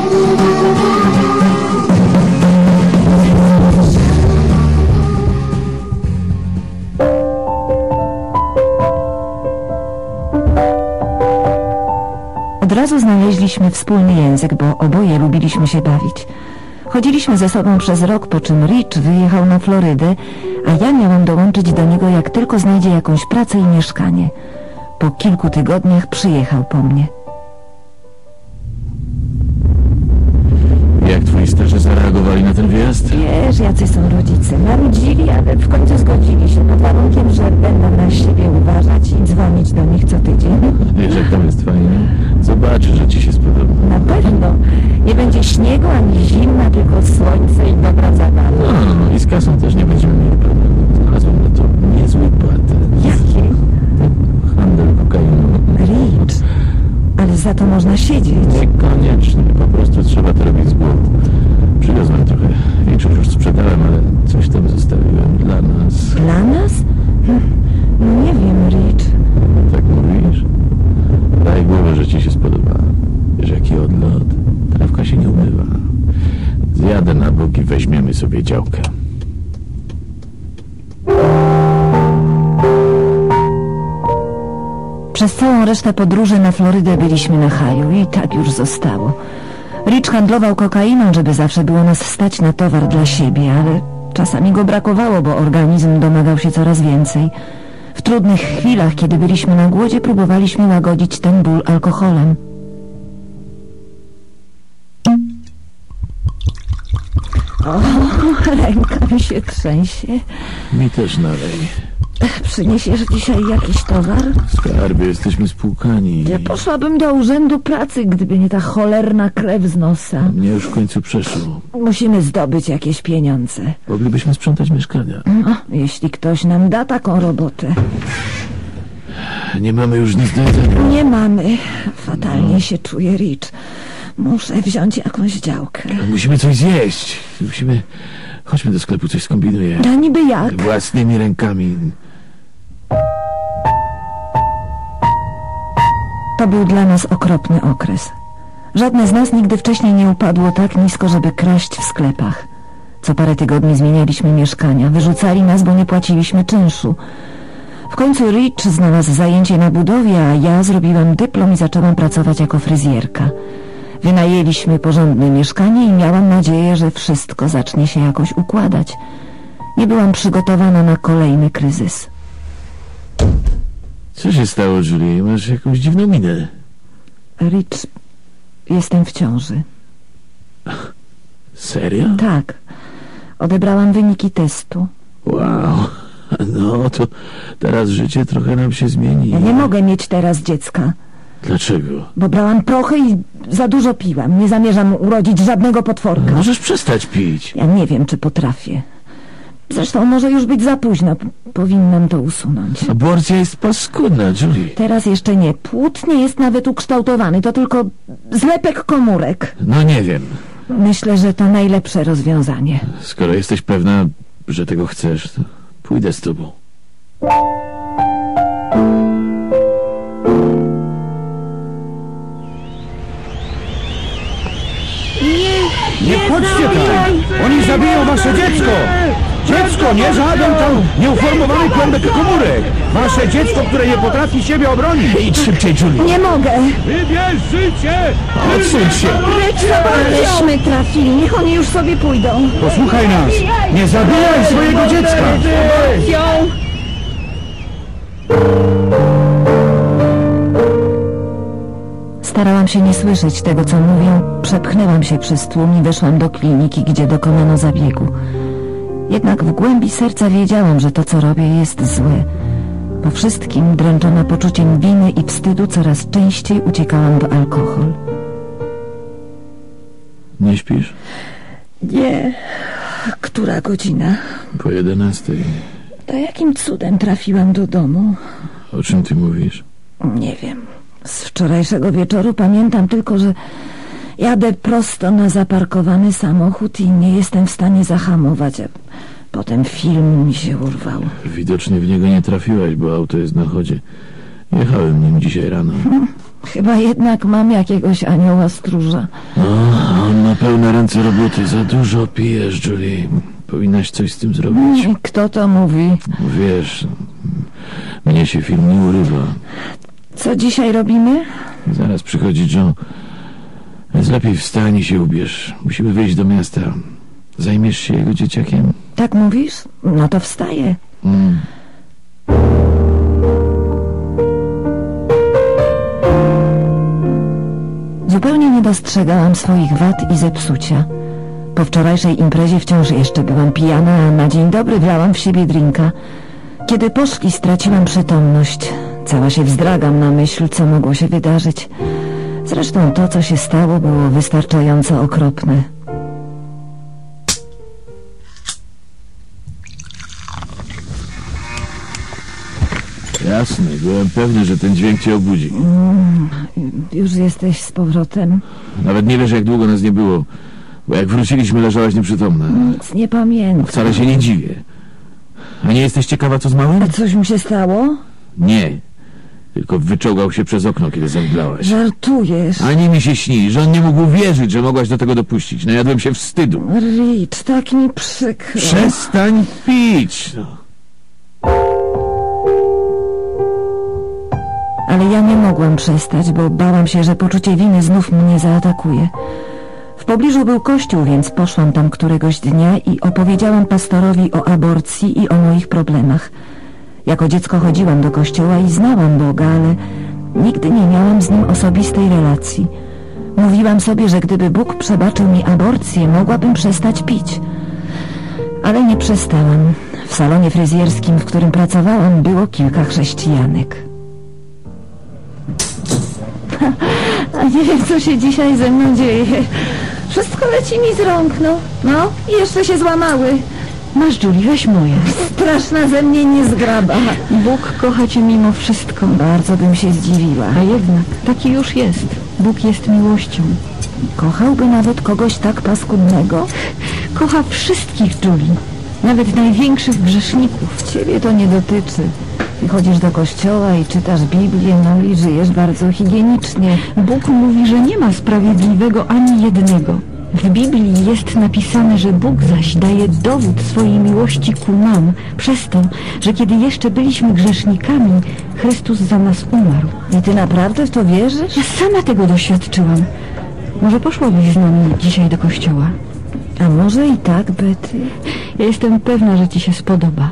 Od razu znaleźliśmy wspólny język, bo oboje lubiliśmy się bawić. Chodziliśmy ze sobą przez rok, po czym Rich wyjechał na Florydę, a ja miałam dołączyć do niego, jak tylko znajdzie jakąś pracę i mieszkanie. Po kilku tygodniach przyjechał po mnie. Jak twoi starzy zareagowali na ten wyjazd? Wiesz, jacy są rodzice. Marudzili, ale w końcu zgodzili się pod warunkiem, że będą na siebie uważać i dzwonić do nich co tydzień. Wiesz, jak tam jest fajnie? Zobaczysz, że ci się spodoba. Na pewno. Nie będzie śniegu ani zimna, tylko słońce i dobra zabawa. No, i z kasą też nie będziemy mieli problemu. Znalazłem na to niezły patent. Jaki? Handel kokainą. Rich. Ale za to można siedzieć. Niekoniecznie, po prostu trzeba to robić z głową. Przywiozłem trochę, większość już sprzedałem, ale coś tam zostawiłem dla nas. Dla nas? No nie wiem, Rich. Tak mówisz? Daj głowę, że ci się spodoba. Wiesz, jaki odlot? Trawka się nie umywa. Zjadę na bok i weźmiemy sobie działkę. Przez całą resztę podróży na Florydę byliśmy na haju i tak już zostało. Rich handlował kokainą, żeby zawsze było nas stać na towar dla siebie, ale czasami go brakowało, bo organizm domagał się coraz więcej. W trudnych chwilach, kiedy byliśmy na głodzie, próbowaliśmy łagodzić ten ból alkoholem. O, ręka mi się trzęsie. Mi też nalej. Przyniesiesz dzisiaj jakiś towar? Skarbie, jesteśmy spłukani. Ja poszłabym do urzędu pracy, gdyby nie ta cholerna krew z nosa. Mnie już w końcu przeszło. Musimy zdobyć jakieś pieniądze. Moglibyśmy sprzątać mieszkania. No, jeśli ktoś nam da taką robotę. Nie mamy już nic do jedzenia. Nie mamy. Fatalnie się czuję, Rich. Muszę wziąć jakąś działkę. Musimy coś zjeść. Chodźmy do sklepu, coś skombinuję. A niby jak? Własnymi rękami. To był dla nas okropny okres. Żadne z nas nigdy wcześniej nie upadło tak nisko, żeby kraść w sklepach. Co parę tygodni zmienialiśmy mieszkania. Wyrzucali nas, bo nie płaciliśmy czynszu. W końcu Rich znalazł zajęcie na budowie, a ja zrobiłam dyplom i zaczęłam pracować jako fryzjerka. Wynajęliśmy porządne mieszkanie i miałam nadzieję, że wszystko zacznie się jakoś układać. Nie byłam przygotowana na kolejny kryzys. Co się stało, Julie? Masz jakąś dziwną minę. Rich, jestem w ciąży. Serio? Tak. Odebrałam wyniki testu. Wow. No to teraz życie trochę nam się zmieni. Ja nie mogę mieć teraz dziecka. Dlaczego? Bo brałam prochy i za dużo piłam. Nie zamierzam urodzić żadnego potworka. Możesz przestać pić. Ja nie wiem, czy potrafię. Zresztą może już być za późno. Powinnam to usunąć. Aborcja jest paskudna, Julie. Teraz jeszcze nie. Płód nie jest nawet ukształtowany. To tylko zlepek komórek. No nie wiem. Myślę, że to najlepsze rozwiązanie. Skoro jesteś pewna, że tego chcesz, to pójdę z tobą. Nie wchodźcie tam! Oni zabiją wasze dziecko! Dziecko, nie żaden tam nieuformowany kłębek komórek! Wasze dziecko, które nie potrafi siebie obronić! Idź szybciej, Julie! Nie mogę! Wybierz życie! Odsuń się! Myśmy trafili, niech oni już sobie pójdą. Posłuchaj nas! Nie zabijaj swojego dziecka! Starałam się nie słyszeć tego, co mówią. Przepchnęłam się przez tłum i weszłam do kliniki, gdzie dokonano zabiegu. Jednak w głębi serca wiedziałam, że to, co robię, jest złe. Po wszystkim, dręczona poczuciem winy i wstydu, coraz częściej uciekałam w alkohol. Nie śpisz? Nie. Która godzina? Po 11. To jakim cudem trafiłam do domu? O czym ty mówisz? Nie wiem. Z wczorajszego wieczoru pamiętam tylko, że jadę prosto na zaparkowany samochód i nie jestem w stanie zahamować. Potem film mi się urwał. Widocznie w niego nie trafiłaś, bo auto jest na chodzie. Jechałem nim dzisiaj rano. Chyba jednak mam jakiegoś anioła stróża. On ma pełne ręce roboty. Za dużo pijesz, Julie. Powinnaś coś z tym zrobić. Kto to mówi? Wiesz, mnie się film nie urywa. Co dzisiaj robimy? Zaraz przychodzi John. Więc lepiej wstań i się ubierz. Musimy wyjść do miasta. Zajmiesz się jego dzieciakiem? Tak mówisz? No to wstaję. Zupełnie nie dostrzegałam swoich wad i zepsucia. Po wczorajszej imprezie wciąż jeszcze byłam pijana, a na dzień dobry wlałam w siebie drinka. Kiedy poszli, straciłam przytomność. Cała się wzdragam na myśl, co mogło się wydarzyć. Zresztą to, co się stało, było wystarczająco okropne. Jasne, byłem pewny, że ten dźwięk cię obudzi. Już jesteś z powrotem? Nawet nie wiesz, jak długo nas nie było. Bo jak wróciliśmy, leżałaś nieprzytomna. Nic nie pamiętam. Wcale się nie dziwię. A nie jesteś ciekawa, co z małym? A coś mu się stało? Nie. Tylko wyczołgał się przez okno, kiedy zemdlałaś. Żartujesz. Ani mi się śni, że on nie mógł wierzyć, że mogłaś do tego dopuścić. Najadłem się wstydu. Rich, tak mi przykro. Przestań pić! Ale ja nie mogłam przestać, bo bałam się, że poczucie winy znów mnie zaatakuje. W pobliżu był kościół, więc poszłam tam któregoś dnia i opowiedziałam pastorowi o aborcji i o moich problemach. Jako dziecko chodziłam do kościoła i znałam Boga, ale nigdy nie miałam z Nim osobistej relacji. Mówiłam sobie, że gdyby Bóg przebaczył mi aborcję, mogłabym przestać pić. Ale nie przestałam. W salonie fryzjerskim, w którym pracowałam, było kilka chrześcijanek. A nie wiem, co się dzisiaj ze mną dzieje. Wszystko leci mi z rąk, no. I jeszcze się złamały. Masz, Julie, weź moje. Straszna ze mnie niezgraba. Bóg kocha cię mimo wszystko. Bardzo bym się zdziwiła. A jednak, taki już jest. Bóg jest miłością. Kochałby nawet kogoś tak paskudnego? Kocha wszystkich, Julie. Nawet największych grzeszników. Ciebie to nie dotyczy. Ty chodzisz do kościoła i czytasz Biblię, no i żyjesz bardzo higienicznie. Bóg mówi, że nie ma sprawiedliwego ani jednego. W Biblii jest napisane, że Bóg zaś daje dowód swojej miłości ku nam przez to, że kiedy jeszcze byliśmy grzesznikami, Chrystus za nas umarł. I ty naprawdę w to wierzysz? Ja sama tego doświadczyłam. Może poszłabyś z nami dzisiaj do kościoła? A może i tak, Betty? Ja jestem pewna, że ci się spodoba.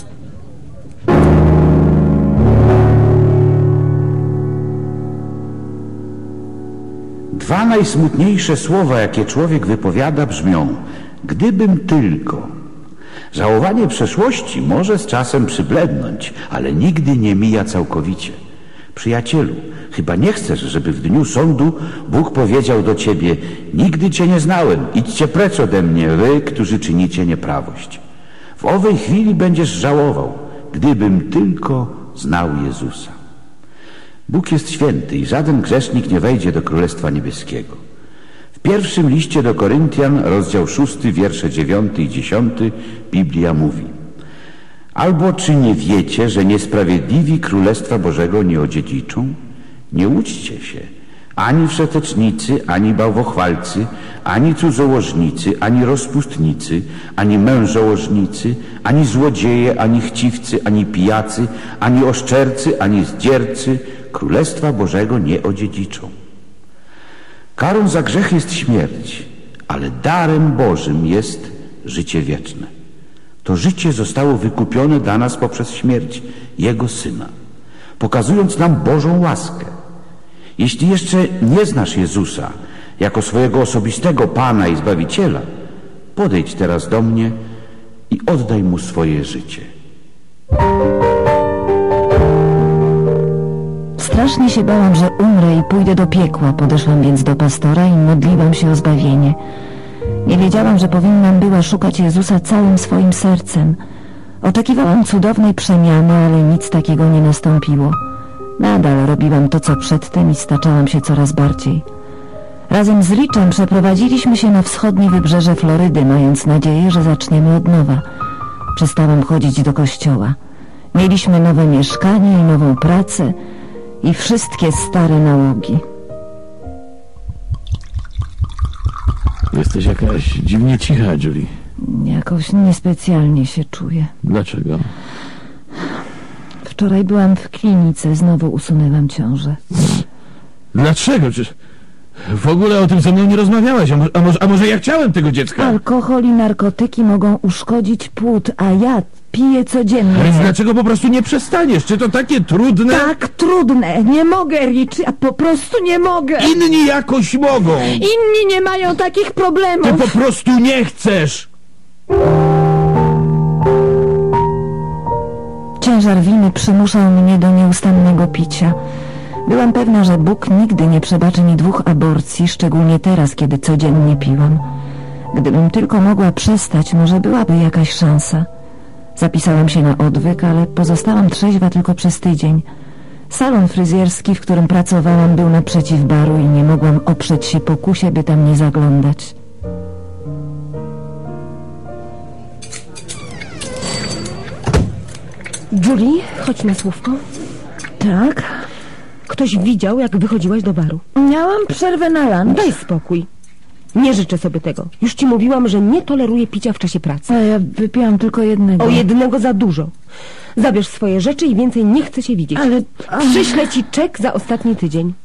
Dwa najsmutniejsze słowa, jakie człowiek wypowiada, brzmią: gdybym tylko. Żałowanie przeszłości może z czasem przyblednąć, ale nigdy nie mija całkowicie. Przyjacielu, chyba nie chcesz, żeby w dniu sądu Bóg powiedział do ciebie: nigdy cię nie znałem, idźcie precz ode mnie, wy, którzy czynicie nieprawość. W owej chwili będziesz żałował: gdybym tylko znał Jezusa. Bóg jest święty i żaden grzesznik nie wejdzie do Królestwa Niebieskiego. W pierwszym liście do Koryntian, rozdział 6, wiersze 9 i 10, Biblia mówi: albo czy nie wiecie, że niesprawiedliwi Królestwa Bożego nie odziedziczą? Nie łudźcie się. Ani wszetecznicy, ani bałwochwalcy, ani cudzołożnicy, ani rozpustnicy, ani mężołożnicy, ani złodzieje, ani chciwcy, ani pijacy, ani oszczercy, ani zdziercy Królestwa Bożego nie odziedziczą. Karą za grzech jest śmierć, ale darem Bożym jest życie wieczne. To życie zostało wykupione dla nas poprzez śmierć Jego Syna, pokazując nam Bożą łaskę. Jeśli jeszcze nie znasz Jezusa jako swojego osobistego Pana i Zbawiciela, podejdź teraz do mnie i oddaj mu swoje życie. Strasznie się bałam, że umrę i pójdę do piekła. Podeszłam więc do pastora i modliłam się o zbawienie. Nie wiedziałam, że powinnam była szukać Jezusa całym swoim sercem. Oczekiwałam cudownej przemiany, ale nic takiego nie nastąpiło. Nadal robiłam to, co przedtem i staczałam się coraz bardziej. Razem z Richem przeprowadziliśmy się na wschodnie wybrzeże Florydy, mając nadzieję, że zaczniemy od nowa. Przestałam chodzić do kościoła. Mieliśmy nowe mieszkanie i nową pracę i wszystkie stare nałogi. Jesteś jakaś dziwnie cicha, Julie. Jakoś niespecjalnie się czuję. Dlaczego? Wczoraj byłam w klinice, znowu usunęłam ciążę. Dlaczego? Przecież w ogóle o tym ze mną nie rozmawiałeś. A może ja chciałem tego dziecka? Alkohol i narkotyki mogą uszkodzić płód, a ja piję codziennie. Więc dlaczego po prostu nie przestaniesz? Czy to takie trudne? Tak, trudne. Nie mogę, Rich. Ja po prostu nie mogę. Inni jakoś mogą. Inni nie mają takich problemów. Ty po prostu nie chcesz. Ciężar winy przymuszał mnie do nieustannego picia. Byłam pewna, że Bóg nigdy nie przebaczy mi 2 aborcji, szczególnie teraz, kiedy codziennie piłam. Gdybym tylko mogła przestać, może byłaby jakaś szansa. Zapisałam się na odwyk, ale pozostałam trzeźwa tylko przez tydzień. Salon fryzjerski, w którym pracowałam, był naprzeciw baru i nie mogłam oprzeć się pokusie, by tam nie zaglądać. Julie, chodź na słówko. Tak? Ktoś widział, jak wychodziłaś do baru. Miałam przerwę na lunch. Daj spokój. Nie życzę sobie tego. Już ci mówiłam, że nie toleruję picia w czasie pracy. A ja wypiłam tylko jednego. O jednego za dużo. Zabierz swoje rzeczy i więcej nie chcę się widzieć. Ale... Przyślę ci czek za ostatni tydzień.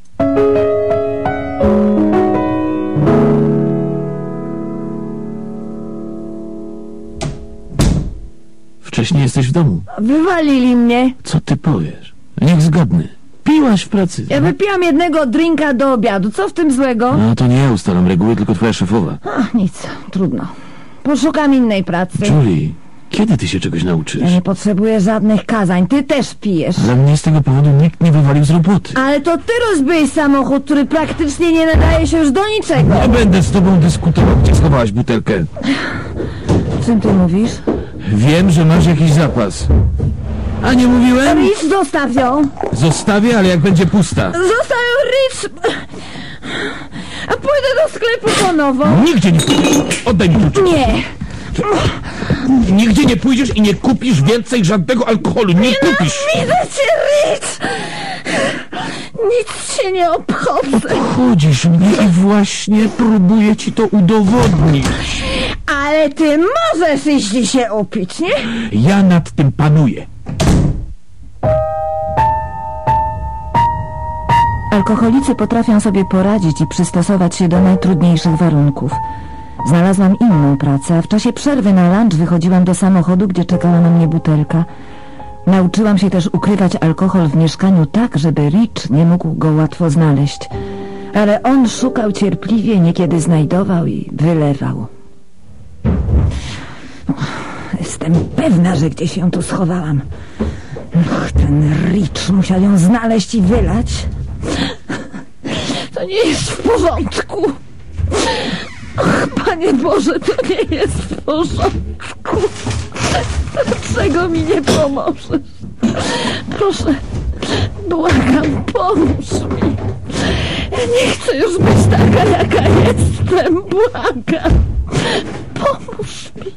Wcześniej jesteś w domu. Wywalili mnie. Co ty powiesz? Niech zgodny. Piłaś w pracy. Ja wypiłam jednego drinka do obiadu. Co w tym złego? No to nie ja ustalam reguły, tylko twoja szefowa. Nic, trudno. Poszukam innej pracy. Julie, kiedy ty się czegoś nauczysz? Ja nie potrzebuję żadnych kazań. Ty też pijesz. Dla mnie z tego powodu nikt nie wywalił z roboty. Ale to ty rozbyłeś samochód, który praktycznie nie nadaje się już do niczego. Nie będę z tobą dyskutował, gdzie schowałaś butelkę. Czym ty mówisz? Wiem, że masz jakiś zapas. A nie mówiłem? Rich, zostaw ją. Zostawię, ale jak będzie pusta. Zostaw ją, Rich. A pójdę do sklepu po nową. Nigdzie nie pójdziesz. Oddaj mi kluczyk. Nie. Nigdzie nie pójdziesz i nie kupisz więcej żadnego alkoholu. Nie kupisz. Widzę cię, Rich. Nic się nie obchodzę. Chodzisz mnie i właśnie próbuję ci to udowodnić. Ale ty możesz iść się upić, nie? Ja nad tym panuję. Alkoholicy potrafią sobie poradzić i przystosować się do najtrudniejszych warunków. Znalazłam inną pracę, a w czasie przerwy na lunch wychodziłam do samochodu, gdzie czekała na mnie butelka. Nauczyłam się też ukrywać alkohol w mieszkaniu tak, żeby Rich nie mógł go łatwo znaleźć. Ale on szukał cierpliwie, niekiedy znajdował i wylewał. Jestem pewna, że gdzieś ją tu schowałam. Ten Rich musiał ją znaleźć i wylać. To nie jest w porządku. Och, Panie Boże, to nie jest w porządku. Dlaczego mi nie pomożesz? Proszę, błagam, pomóż mi. Ja nie chcę już być taka, jaka jestem. Błagam, pomóż mi.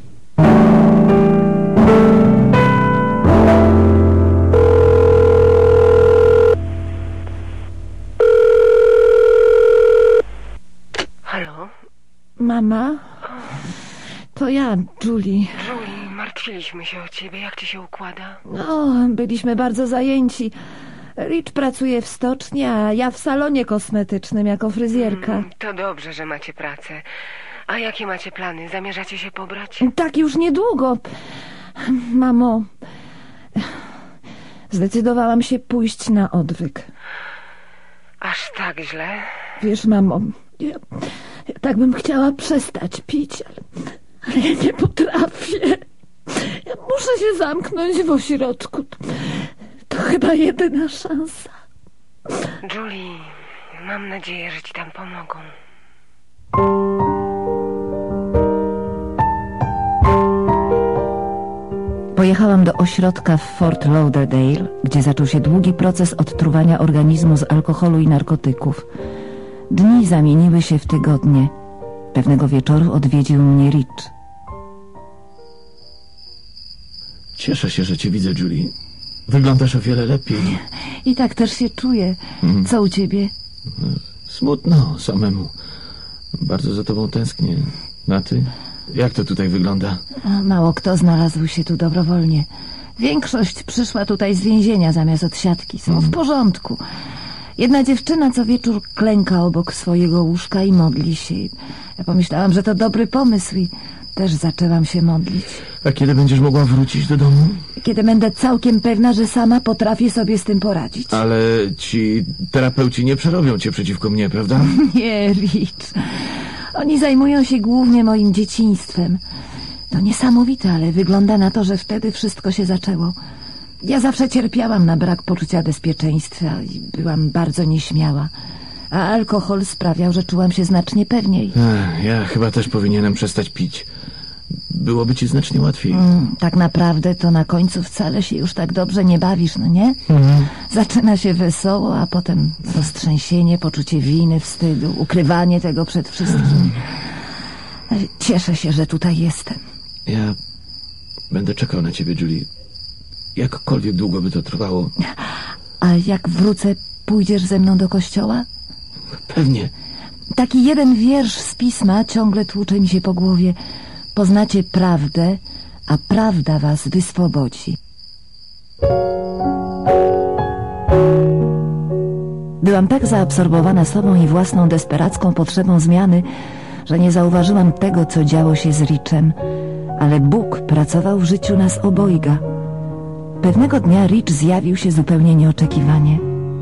Halo? Mama? To ja, Julie. Julie, martwiliśmy się o ciebie. Jak ci się układa? No, byliśmy bardzo zajęci. Rich pracuje w stoczni, a ja w salonie kosmetycznym jako fryzjerka. To dobrze, że macie pracę. A jakie macie plany? Zamierzacie się pobrać? Tak już niedługo. Mamo, zdecydowałam się pójść na odwyk. Aż tak źle? Wiesz, mamo, ja tak bym chciała przestać pić, Ale ja nie potrafię. Ja muszę się zamknąć w ośrodku. To chyba jedyna szansa. Julie, mam nadzieję, że ci tam pomogą. Pojechałam do ośrodka w Fort Lauderdale, gdzie zaczął się długi proces odtruwania organizmu z alkoholu i narkotyków. Dni zamieniły się w tygodnie. Pewnego wieczoru odwiedził mnie Rich. Cieszę się, że cię widzę, Julie. Wyglądasz o wiele lepiej. I tak też się czuję. Co u ciebie? Smutno samemu. Bardzo za tobą tęsknię. A ty? Jak to tutaj wygląda? Mało kto znalazł się tu dobrowolnie. Większość przyszła tutaj z więzienia zamiast od siatki. Są w porządku. Jedna dziewczyna co wieczór klęka obok swojego łóżka i modli się. Ja pomyślałam, że to dobry pomysł i też zaczęłam się modlić. A kiedy będziesz mogła wrócić do domu? Kiedy będę całkiem pewna, że sama potrafię sobie z tym poradzić. Ale ci terapeuci nie przerobią cię przeciwko mnie, prawda? Nie, Rich. Oni zajmują się głównie moim dzieciństwem. To niesamowite, ale wygląda na to, że wtedy wszystko się zaczęło. Ja zawsze cierpiałam na brak poczucia bezpieczeństwa i byłam bardzo nieśmiała. A alkohol sprawiał, że czułam się znacznie pewniej. Ja chyba też powinienem przestać pić. Byłoby ci znacznie łatwiej. Tak naprawdę to na końcu wcale się już tak dobrze nie bawisz, no nie? Zaczyna się wesoło, a potem roztrzęsienie, poczucie winy, wstydu, ukrywanie tego przed wszystkimi. Cieszę się, że tutaj jestem. Ja będę czekał na ciebie, Julie. Jakkolwiek długo by to trwało. A jak wrócę, pójdziesz ze mną do kościoła? Pewnie. Taki jeden wiersz z pisma ciągle tłucze mi się po głowie. Poznacie prawdę, a prawda was wyswobodzi. Byłam tak zaabsorbowana sobą i własną desperacką potrzebą zmiany, że nie zauważyłam tego, co działo się z Richem. Ale Bóg pracował w życiu nas obojga. Pewnego dnia Rich zjawił się zupełnie nieoczekiwanie.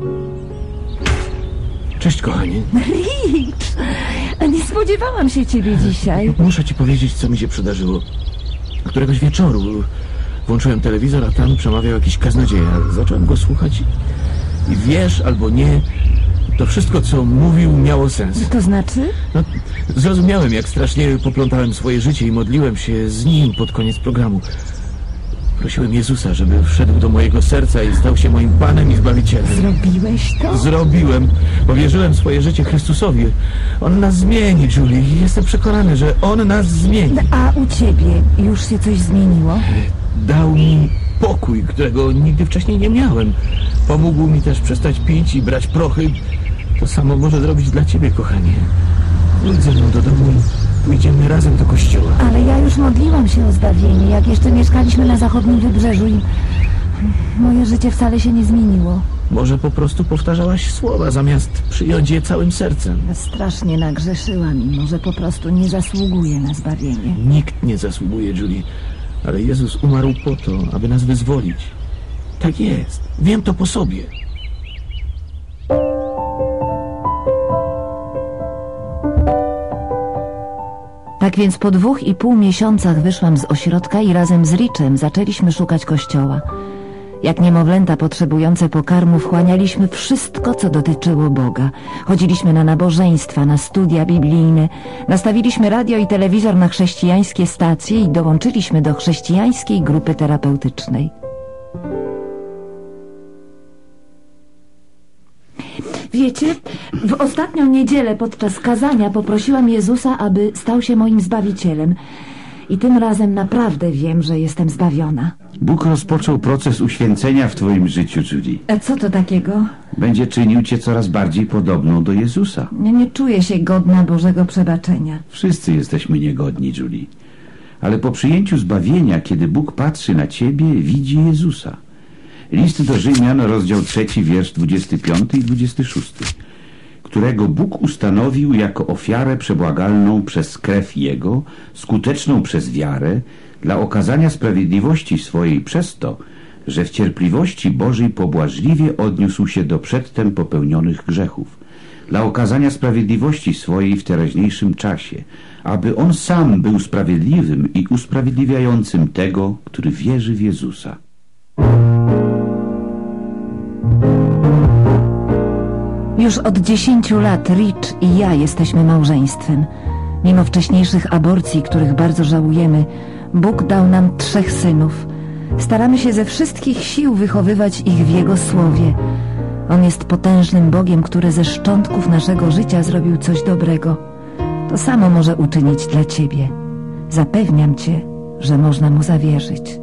Cześć, kochanie. Rich! Nie spodziewałam się ciebie dzisiaj. Muszę ci powiedzieć, co mi się przydarzyło. Któregoś wieczoru włączyłem telewizor, a tam przemawiał jakiś kaznodzieja. Zacząłem go słuchać i wiesz albo nie, to wszystko, co mówił, miało sens. To znaczy? No, zrozumiałem, jak strasznie poplątałem swoje życie i modliłem się z nim pod koniec programu. Prosiłem Jezusa, żeby wszedł do mojego serca i stał się moim Panem i Zbawicielem. Zrobiłeś to? Zrobiłem. Powierzyłem swoje życie Chrystusowi. On nas zmieni, Julie. Jestem przekonany, że On nas zmieni. A u ciebie już się coś zmieniło? Dał mi pokój, którego nigdy wcześniej nie miałem. Pomógł mi też przestać pić i brać prochy. To samo może zrobić dla ciebie, kochanie. Idź ze mną do domu i pójdziemy razem do kościoła. Ale ja już modliłam się o zbawienie, jak jeszcze mieszkaliśmy na zachodnim wybrzeżu i moje życie wcale się nie zmieniło. Może po prostu powtarzałaś słowa, zamiast przyjąć je całym sercem. Strasznie nagrzeszyłam i może po prostu nie zasługuję na zbawienie. Nikt nie zasługuje, Julie. Ale Jezus umarł po to, aby nas wyzwolić. Tak jest. Wiem to po sobie. Tak więc po 2,5 miesiącach wyszłam z ośrodka i razem z Richem zaczęliśmy szukać kościoła. Jak niemowlęta potrzebujące pokarmu wchłanialiśmy wszystko, co dotyczyło Boga. Chodziliśmy na nabożeństwa, na studia biblijne, nastawiliśmy radio i telewizor na chrześcijańskie stacje i dołączyliśmy do chrześcijańskiej grupy terapeutycznej. Wiecie, w ostatnią niedzielę podczas kazania poprosiłam Jezusa, aby stał się moim Zbawicielem. I tym razem naprawdę wiem, że jestem zbawiona. Bóg rozpoczął proces uświęcenia w twoim życiu, Julie. A co to takiego? Będzie czynił cię coraz bardziej podobną do Jezusa. Nie czuję się godna Bożego przebaczenia. Wszyscy jesteśmy niegodni, Julie. Ale po przyjęciu zbawienia, kiedy Bóg patrzy na ciebie, widzi Jezusa. List do Rzymian, rozdział 3, wiersz 25 i 26, którego Bóg ustanowił jako ofiarę przebłagalną przez krew Jego, skuteczną przez wiarę, dla okazania sprawiedliwości swojej przez to, że w cierpliwości Bożej pobłażliwie odniósł się do przedtem popełnionych grzechów, dla okazania sprawiedliwości swojej w teraźniejszym czasie, aby On sam był sprawiedliwym i usprawiedliwiającym tego, który wierzy w Jezusa. Już od 10 lat Rich i ja jesteśmy małżeństwem. Mimo wcześniejszych aborcji, których bardzo żałujemy, Bóg dał nam 3 synów. Staramy się ze wszystkich sił wychowywać ich w Jego słowie. On jest potężnym Bogiem, który ze szczątków naszego życia zrobił coś dobrego. To samo może uczynić dla Ciebie. Zapewniam Cię, że można Mu zawierzyć.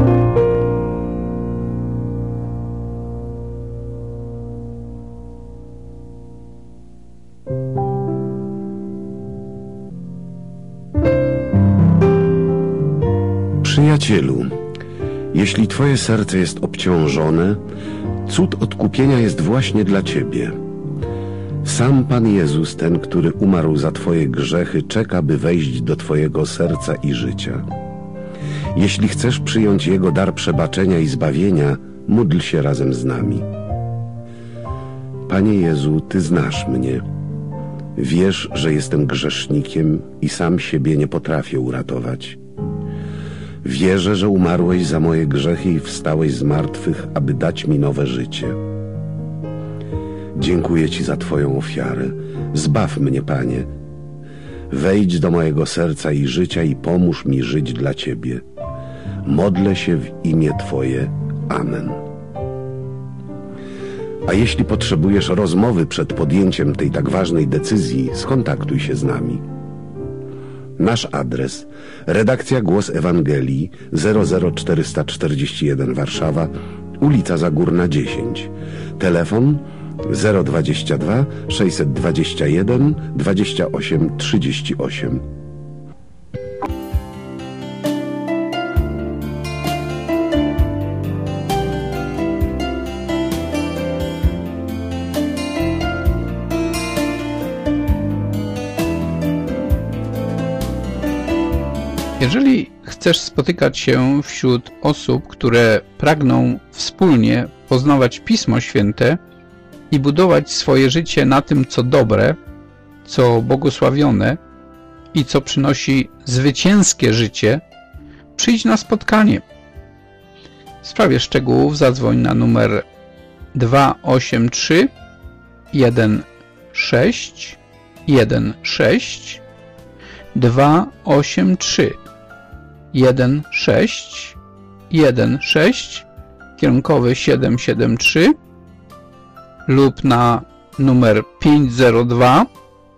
Przyjacielu, jeśli Twoje serce jest obciążone, cud odkupienia jest właśnie dla Ciebie. Sam Pan Jezus, ten, który umarł za Twoje grzechy, czeka, by wejść do Twojego serca i życia. Jeśli chcesz przyjąć Jego dar przebaczenia i zbawienia, módl się razem z nami. Panie Jezu, Ty znasz mnie. Wiesz, że jestem grzesznikiem i sam siebie nie potrafię uratować. Wierzę, że umarłeś za moje grzechy i wstałeś z martwych, aby dać mi nowe życie. Dziękuję Ci za Twoją ofiarę. Zbaw mnie, Panie. Wejdź do mojego serca i życia i pomóż mi żyć dla Ciebie. Modlę się w imię Twoje. Amen. A jeśli potrzebujesz rozmowy przed podjęciem tej tak ważnej decyzji, skontaktuj się z nami. Nasz adres: redakcja Głos Ewangelii, 00441 Warszawa, ulica Zagórna 10. Telefon 022 621 28 38. Jeżeli chcesz spotykać się wśród osób, które pragną wspólnie poznawać Pismo Święte i budować swoje życie na tym, co dobre, co błogosławione i co przynosi zwycięskie życie, przyjdź na spotkanie. W sprawie szczegółów zadzwoń na numer 283 16 16 283 16 kierunkowy 773 lub na numer 502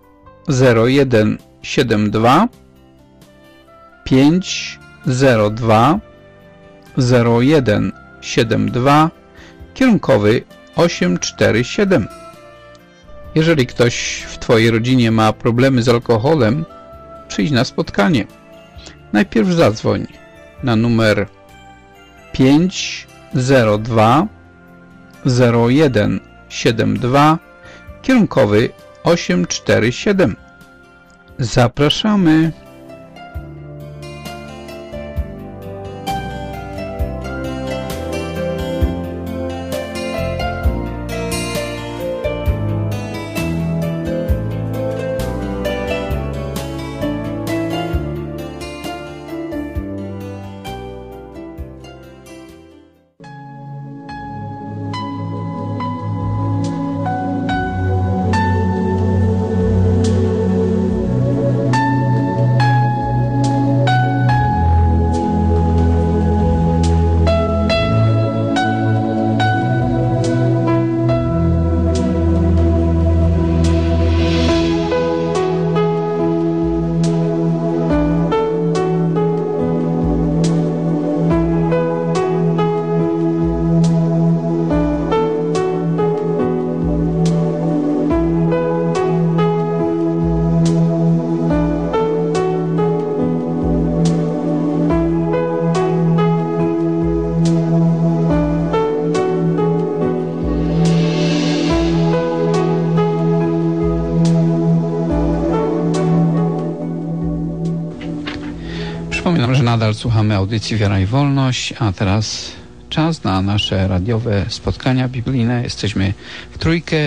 0172 502 0172 kierunkowy 847. Jeżeli ktoś w Twojej rodzinie ma problemy z alkoholem, przyjdź na spotkanie. Najpierw zadzwoń na numer 502 0172 kierunkowy 847. Zapraszamy. Przypominam, że nadal słuchamy audycji Wiara i Wolność, a teraz czas na nasze radiowe spotkania biblijne. Jesteśmy w trójkę.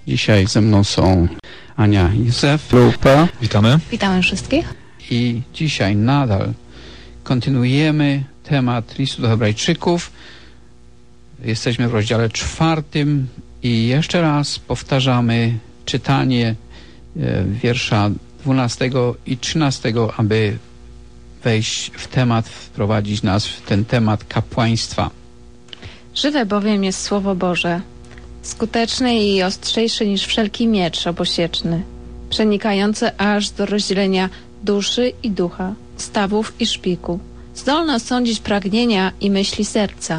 Dzisiaj ze mną są Ania i Józef, Lupa. Witamy. Witamy wszystkich. I dzisiaj nadal kontynuujemy temat listu do Hebrajczyków. Jesteśmy w rozdziale 4 i jeszcze raz powtarzamy czytanie wiersza 12 i 13, aby wejść w temat, wprowadzić nas w ten temat kapłaństwa. Żywe bowiem jest Słowo Boże, skuteczne i ostrzejsze niż wszelki miecz obosieczny, przenikające aż do rozdzielenia duszy i ducha, stawów i szpiku, zdolne osądzić pragnienia i myśli serca.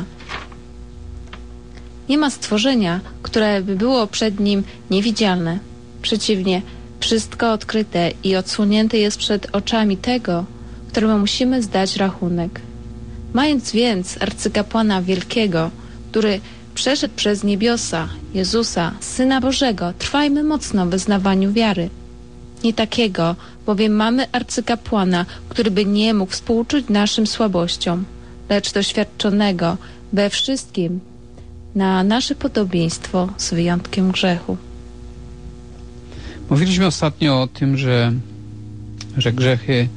Nie ma stworzenia, które by było przed nim niewidzialne. Przeciwnie, wszystko odkryte i odsłonięte jest przed oczami tego, któremu musimy zdać rachunek. Mając więc arcykapłana wielkiego, który przeszedł przez niebiosa, Jezusa, Syna Bożego, trwajmy mocno w wyznawaniu wiary. Nie takiego, bowiem mamy arcykapłana, który by nie mógł współczuć naszym słabościom, lecz doświadczonego we wszystkim na nasze podobieństwo z wyjątkiem grzechu. Mówiliśmy ostatnio o tym, że grzechy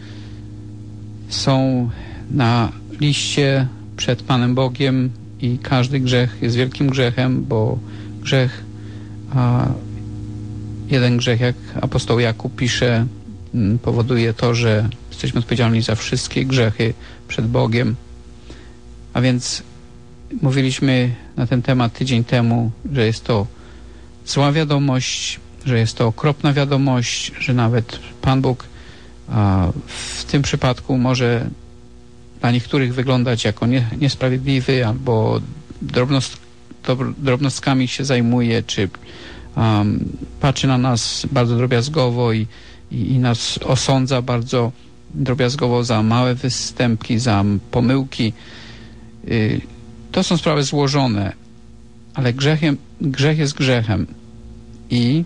są na liście przed Panem Bogiem i każdy grzech jest wielkim grzechem, bo grzech, jeden grzech, jak apostoł Jakub pisze, powoduje to, że jesteśmy odpowiedzialni za wszystkie grzechy przed Bogiem. A więc mówiliśmy na ten temat tydzień temu, że jest to zła wiadomość, że jest to okropna wiadomość, że nawet Pan Bóg w tym przypadku może dla niektórych wyglądać jako niesprawiedliwy albo drobnostkami się zajmuje, czy patrzy na nas bardzo drobiazgowo i nas osądza bardzo drobiazgowo za małe występki, za pomyłki. To są sprawy złożone, ale grzech jest grzechem. I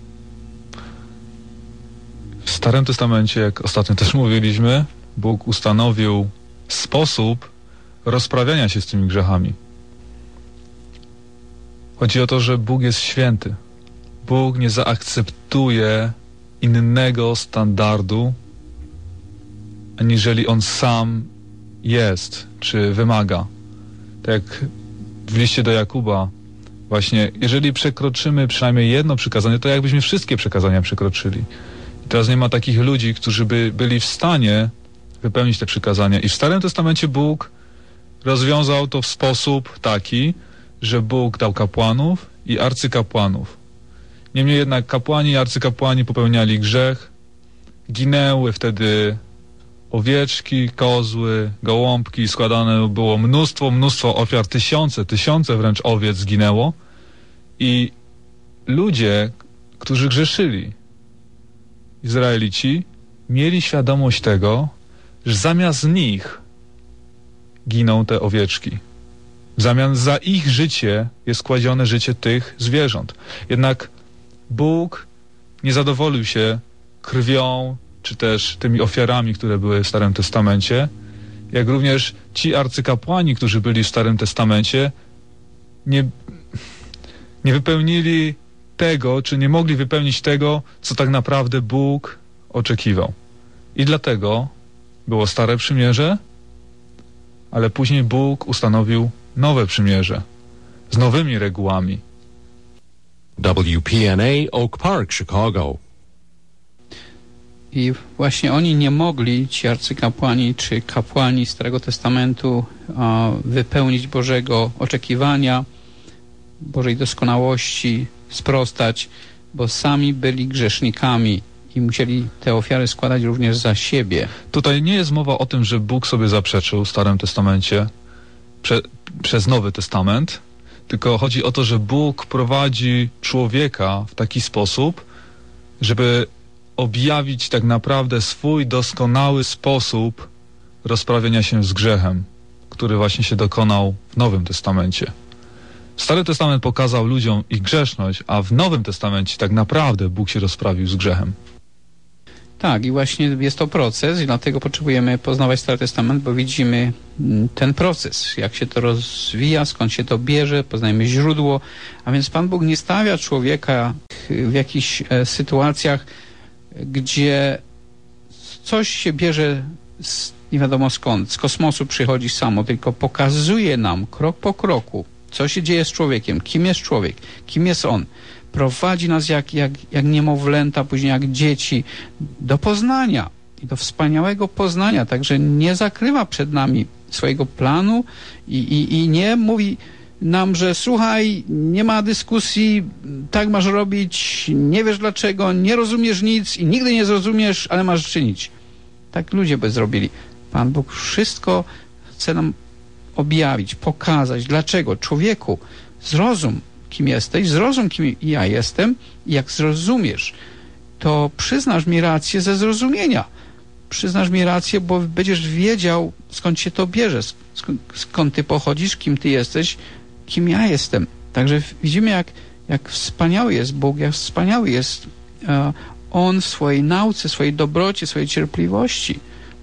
w Starym Testamencie, jak ostatnio też mówiliśmy, Bóg ustanowił sposób rozprawiania się z tymi grzechami. Chodzi o to, że Bóg jest święty. Bóg nie zaakceptuje innego standardu, aniżeli On sam jest, czy wymaga. Tak jak w liście do Jakuba, właśnie, jeżeli przekroczymy przynajmniej jedno przykazanie, to jakbyśmy wszystkie przykazania przekroczyli. I teraz nie ma takich ludzi, którzy by byli w stanie wypełnić te przykazania. I w Starym Testamencie Bóg rozwiązał to w sposób taki, że Bóg dał kapłanów i arcykapłanów. Niemniej jednak kapłani i arcykapłani popełniali grzech, ginęły wtedy owieczki, kozły, gołąbki, składane było mnóstwo ofiar, tysiące wręcz owiec zginęło i ludzie, którzy grzeszyli, Izraelici, mieli świadomość tego, że zamiast nich giną te owieczki. W zamian za ich życie jest kładzione życie tych zwierząt. Jednak Bóg nie zadowolił się krwią, czy też tymi ofiarami, które były w Starym Testamencie, jak również ci arcykapłani, którzy byli w Starym Testamencie, nie wypełnili tego, czy nie mogli wypełnić tego, co tak naprawdę Bóg oczekiwał. I dlatego było Stare Przymierze, ale później Bóg ustanowił nowe przymierze z nowymi regułami. WPNA Oak Park, Chicago. I właśnie oni nie mogli, ci arcykapłani czy kapłani Starego Testamentu, wypełnić Bożego oczekiwania, Bożej doskonałości, sprostać, bo sami byli grzesznikami i musieli te ofiary składać również za siebie. Tutaj nie jest mowa o tym, że Bóg sobie zaprzeczył w Starym Testamencie przez Nowy Testament, tylko chodzi o to, że Bóg prowadzi człowieka w taki sposób, żeby objawić tak naprawdę swój doskonały sposób rozprawienia się z grzechem, który właśnie się dokonał w Nowym Testamencie. Stary Testament pokazał ludziom ich grzeszność, a w Nowym Testamencie tak naprawdę Bóg się rozprawił z grzechem. Tak, i właśnie jest to proces i dlatego potrzebujemy poznawać Stary Testament, bo widzimy ten proces, jak się to rozwija, skąd się to bierze, poznajemy źródło, a więc Pan Bóg nie stawia człowieka w jakichś sytuacjach, gdzie coś się bierze nie wiadomo skąd, z kosmosu przychodzi samo, tylko pokazuje nam krok po kroku, co się dzieje z człowiekiem, kim jest człowiek, kim jest on. Prowadzi nas jak niemowlęta, później jak dzieci do poznania i do wspaniałego poznania, także nie zakrywa przed nami swojego planu i nie mówi nam, że słuchaj, nie ma dyskusji, tak masz robić, nie wiesz dlaczego, nie rozumiesz nic i nigdy nie zrozumiesz, ale masz czynić. Tak ludzie by zrobili. Pan Bóg wszystko chce nam objawić, pokazać, dlaczego. Człowieku, zrozum, kim jesteś, zrozum, kim ja jestem i jak zrozumiesz, to przyznasz mi rację ze zrozumienia. Przyznasz mi rację, bo będziesz wiedział, skąd się to bierze, skąd ty pochodzisz, kim ty jesteś, kim ja jestem. Także widzimy, jak wspaniały jest Bóg, jak wspaniały jest On w swojej nauce, swojej dobroci, swojej cierpliwości.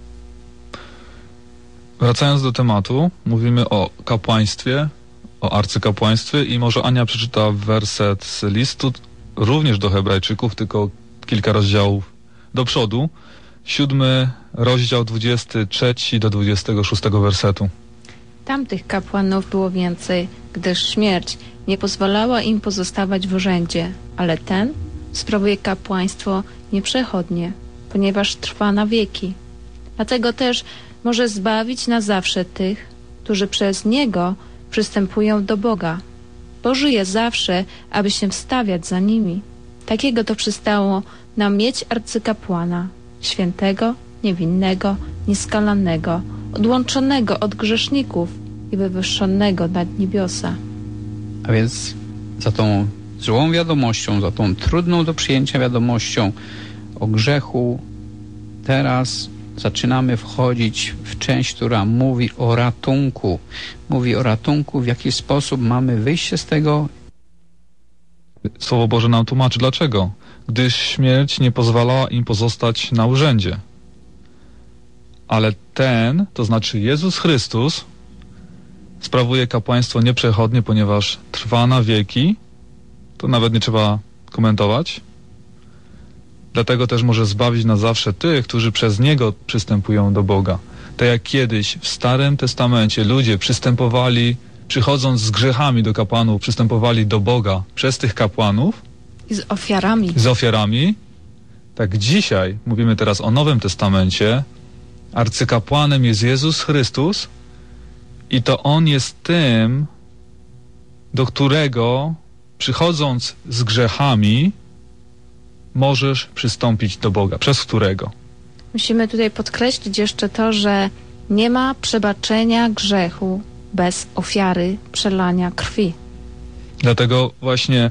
Wracając do tematu, mówimy o kapłaństwie, o arcykapłaństwie i może Ania przeczyta werset z listu również do Hebrajczyków, tylko kilka rozdziałów do przodu. 7 rozdział 23 do 26 wersetu. Tamtych kapłanów było więcej, gdyż śmierć nie pozwalała im pozostawać w urzędzie, ale ten sprawuje kapłaństwo nieprzechodnie, ponieważ trwa na wieki. Dlatego też może zbawić na zawsze tych, którzy przez Niego przystępują do Boga, bo żyje zawsze, aby się wstawiać za nimi. Takiego to przystało nam mieć arcykapłana, świętego, niewinnego, nieskalanego, odłączonego od grzeszników i wywyższonego nad niebiosa. A więc za tą złą wiadomością, za tą trudną do przyjęcia wiadomością o grzechu, teraz zaczynamy wchodzić w część, która mówi o ratunku. Mówi o ratunku, w jaki sposób mamy wyjść z tego. Słowo Boże nam tłumaczy dlaczego. Gdyż śmierć nie pozwalała im pozostać na urzędzie. Ale ten, to znaczy Jezus Chrystus, sprawuje kapłaństwo nieprzechodnie, ponieważ trwa na wieki. To nawet nie trzeba komentować. Dlatego też może zbawić na zawsze tych, którzy przez Niego przystępują do Boga. Tak jak kiedyś w Starym Testamencie ludzie przystępowali, przychodząc z grzechami do kapłanów, przystępowali do Boga przez tych kapłanów. I z ofiarami. Z ofiarami. Tak dzisiaj, mówimy teraz o Nowym Testamencie, arcykapłanem jest Jezus Chrystus i to On jest tym, do którego przychodząc z grzechami możesz przystąpić do Boga. Przez którego? Musimy tutaj podkreślić jeszcze to, że nie ma przebaczenia grzechu bez ofiary przelania krwi. Dlatego właśnie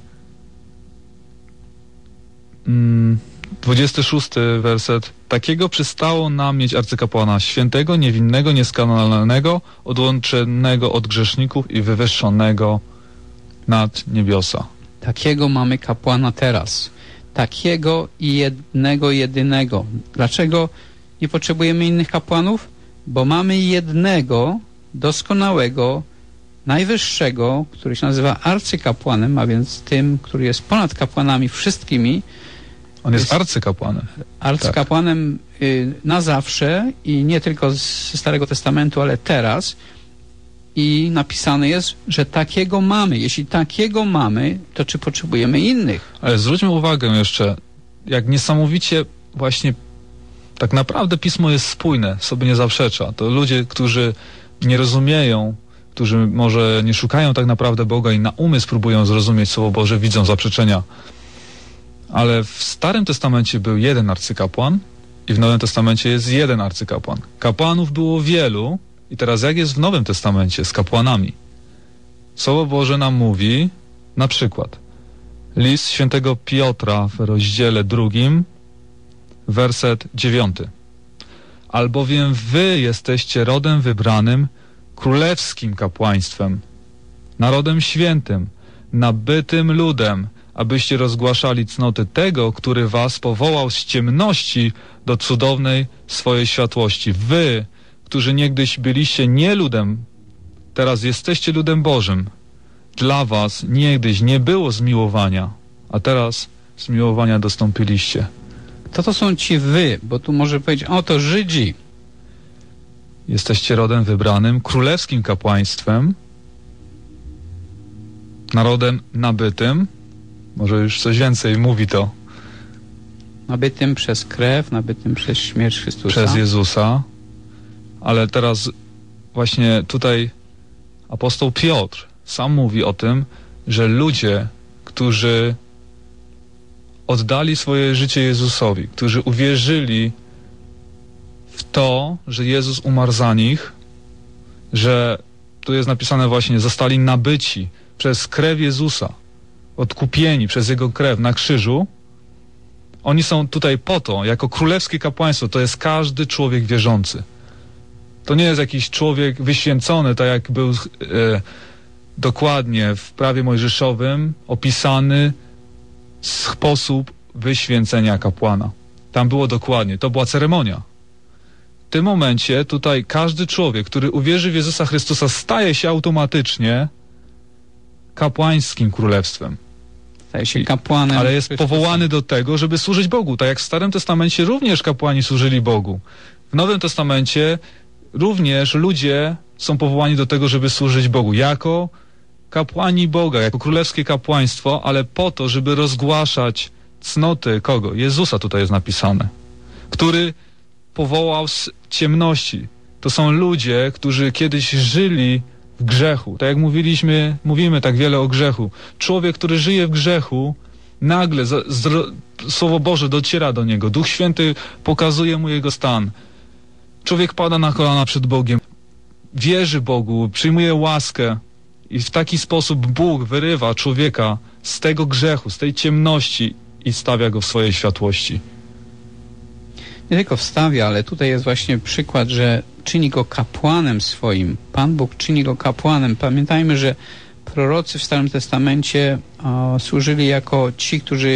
26 werset. Takiego przystało nam mieć arcykapłana świętego, niewinnego, nieskalanego, odłączonego od grzeszników i wywyższonego nad niebiosa. Takiego mamy kapłana teraz. Takiego i jednego, jedynego. Dlaczego nie potrzebujemy innych kapłanów? Bo mamy jednego, doskonałego, najwyższego, który się nazywa arcykapłanem, a więc tym, który jest ponad kapłanami wszystkimi. On jest arcykapłanem. Arcykapłanem na zawsze i nie tylko z Starego Testamentu, ale teraz. I napisane jest, że takiego mamy. Jeśli takiego mamy, to czy potrzebujemy innych? Ale zwróćmy uwagę jeszcze, jak niesamowicie właśnie tak naprawdę Pismo jest spójne, sobie nie zaprzecza. To ludzie, którzy nie rozumieją, którzy może nie szukają tak naprawdę Boga i na umysł próbują zrozumieć Słowo Boże, widzą zaprzeczenia. Ale w Starym Testamencie był jeden arcykapłan i w Nowym Testamencie jest jeden arcykapłan. Kapłanów było wielu i teraz jak jest w Nowym Testamencie z kapłanami? Słowo Boże nam mówi, na przykład, list świętego Piotra w rozdziale 2, werset 9. Albowiem wy jesteście rodem wybranym, królewskim kapłaństwem, narodem świętym, nabytym ludem, abyście rozgłaszali cnoty tego, który was powołał z ciemności do cudownej swojej światłości. Wy, którzy niegdyś byliście nie ludem, teraz jesteście ludem Bożym. Dla was niegdyś nie było zmiłowania, a teraz zmiłowania dostąpiliście. Kto to są ci wy? Bo tu może powiedzieć, to Żydzi. Jesteście rodem wybranym, królewskim kapłaństwem, narodem nabytym. Może już coś więcej mówi to. Nabytym przez krew, nabytym przez śmierć Chrystusa. Przez Jezusa. Ale teraz właśnie tutaj apostoł Piotr sam mówi o tym, że ludzie, którzy oddali swoje życie Jezusowi, którzy uwierzyli w to, że Jezus umarł za nich, że tu jest napisane właśnie, zostali nabyci przez krew Jezusa, odkupieni przez Jego krew na krzyżu, oni są tutaj po to, jako królewskie kapłaństwo, to jest każdy człowiek wierzący. To nie jest jakiś człowiek wyświęcony, tak jak był dokładnie w prawie mojżeszowym opisany sposób wyświęcenia kapłana. Tam było dokładnie, to była ceremonia. W tym momencie tutaj każdy człowiek, który uwierzy w Jezusa Chrystusa, staje się automatycznie kapłańskim królestwem. Staje się kapłanem. Ale jest Chrystusa. powołany do tego, żeby służyć Bogu. Tak jak w Starym Testamencie również kapłani służyli Bogu. W Nowym Testamencie również ludzie są powołani do tego, żeby służyć Bogu. Jako kapłani Boga, jako królewskie kapłaństwo, ale po to, żeby rozgłaszać cnoty kogo? Jezusa tutaj jest napisane. Który powołał z ciemności. To są ludzie, którzy kiedyś żyli w grzechu. Tak jak mówimy tak wiele o grzechu. Człowiek, który żyje w grzechu, nagle Słowo Boże dociera do niego. Duch Święty pokazuje mu jego stan. Człowiek pada na kolana przed Bogiem. Wierzy Bogu, przyjmuje łaskę i w taki sposób Bóg wyrywa człowieka z tego grzechu, z tej ciemności i stawia go w swojej światłości. Nie tylko wstawia, ale tutaj jest właśnie przykład, że czyni go kapłanem swoim. Pan Bóg czyni go kapłanem. Pamiętajmy, że prorocy w Starym Testamencie służyli jako ci, którzy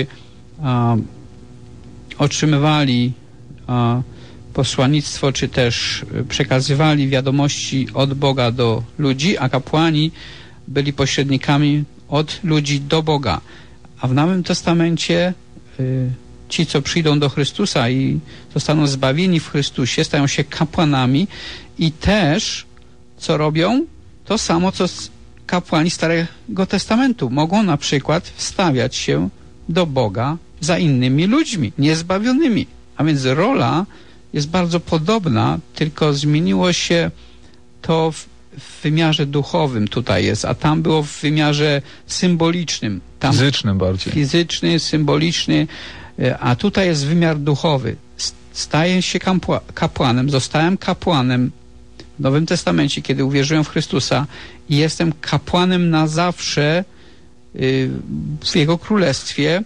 otrzymywali posłannictwo, czy też przekazywali wiadomości od Boga do ludzi, a kapłani byli pośrednikami od ludzi do Boga. A w Nowym Testamencie ci, co przyjdą do Chrystusa i zostaną zbawieni w Chrystusie, stają się kapłanami i też, co robią? To samo, co kapłani Starego Testamentu. Mogą na przykład wstawiać się do Boga za innymi ludźmi, niezbawionymi. A więc rola jest bardzo podobna, tylko zmieniło się to w wymiarze duchowym tutaj jest, a tam było w wymiarze symbolicznym. Tam fizycznym bardziej. Fizyczny, symboliczny, a tutaj jest wymiar duchowy. Staję się kapłanem, zostałem kapłanem w Nowym Testamencie, kiedy uwierzyłem w Chrystusa i jestem kapłanem na zawsze w Jego Królestwie,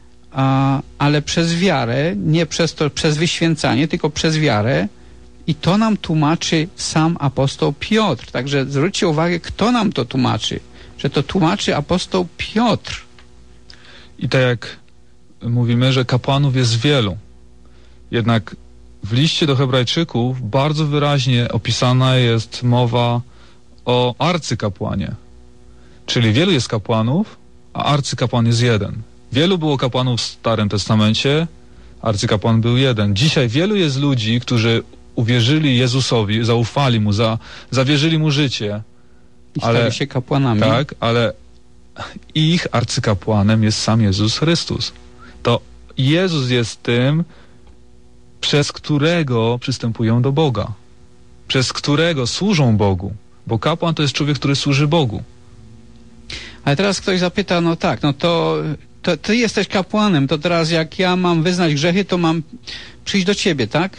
ale przez wiarę, nie przez wyświęcanie, tylko przez wiarę. I to nam tłumaczy sam apostoł Piotr. Także zwróćcie uwagę, kto nam to tłumaczy. Że to tłumaczy apostoł Piotr. I tak jak mówimy, że kapłanów jest wielu. Jednak w liście do Hebrajczyków bardzo wyraźnie opisana jest mowa o arcykapłanie. Czyli wielu jest kapłanów, a arcykapłan jest jeden. Wielu było kapłanów w Starym Testamencie, arcykapłan był jeden. Dzisiaj wielu jest ludzi, którzy uwierzyli Jezusowi, zaufali Mu, zawierzyli Mu życie. I stali się kapłanami. Tak, ale ich arcykapłanem jest sam Jezus Chrystus. To Jezus jest tym, przez którego przystępują do Boga. Przez którego służą Bogu. Bo kapłan to jest człowiek, który służy Bogu. Ale teraz ktoś zapyta, no tak, no to ty jesteś kapłanem, to teraz jak ja mam wyznać grzechy, to mam przyjść do ciebie, tak?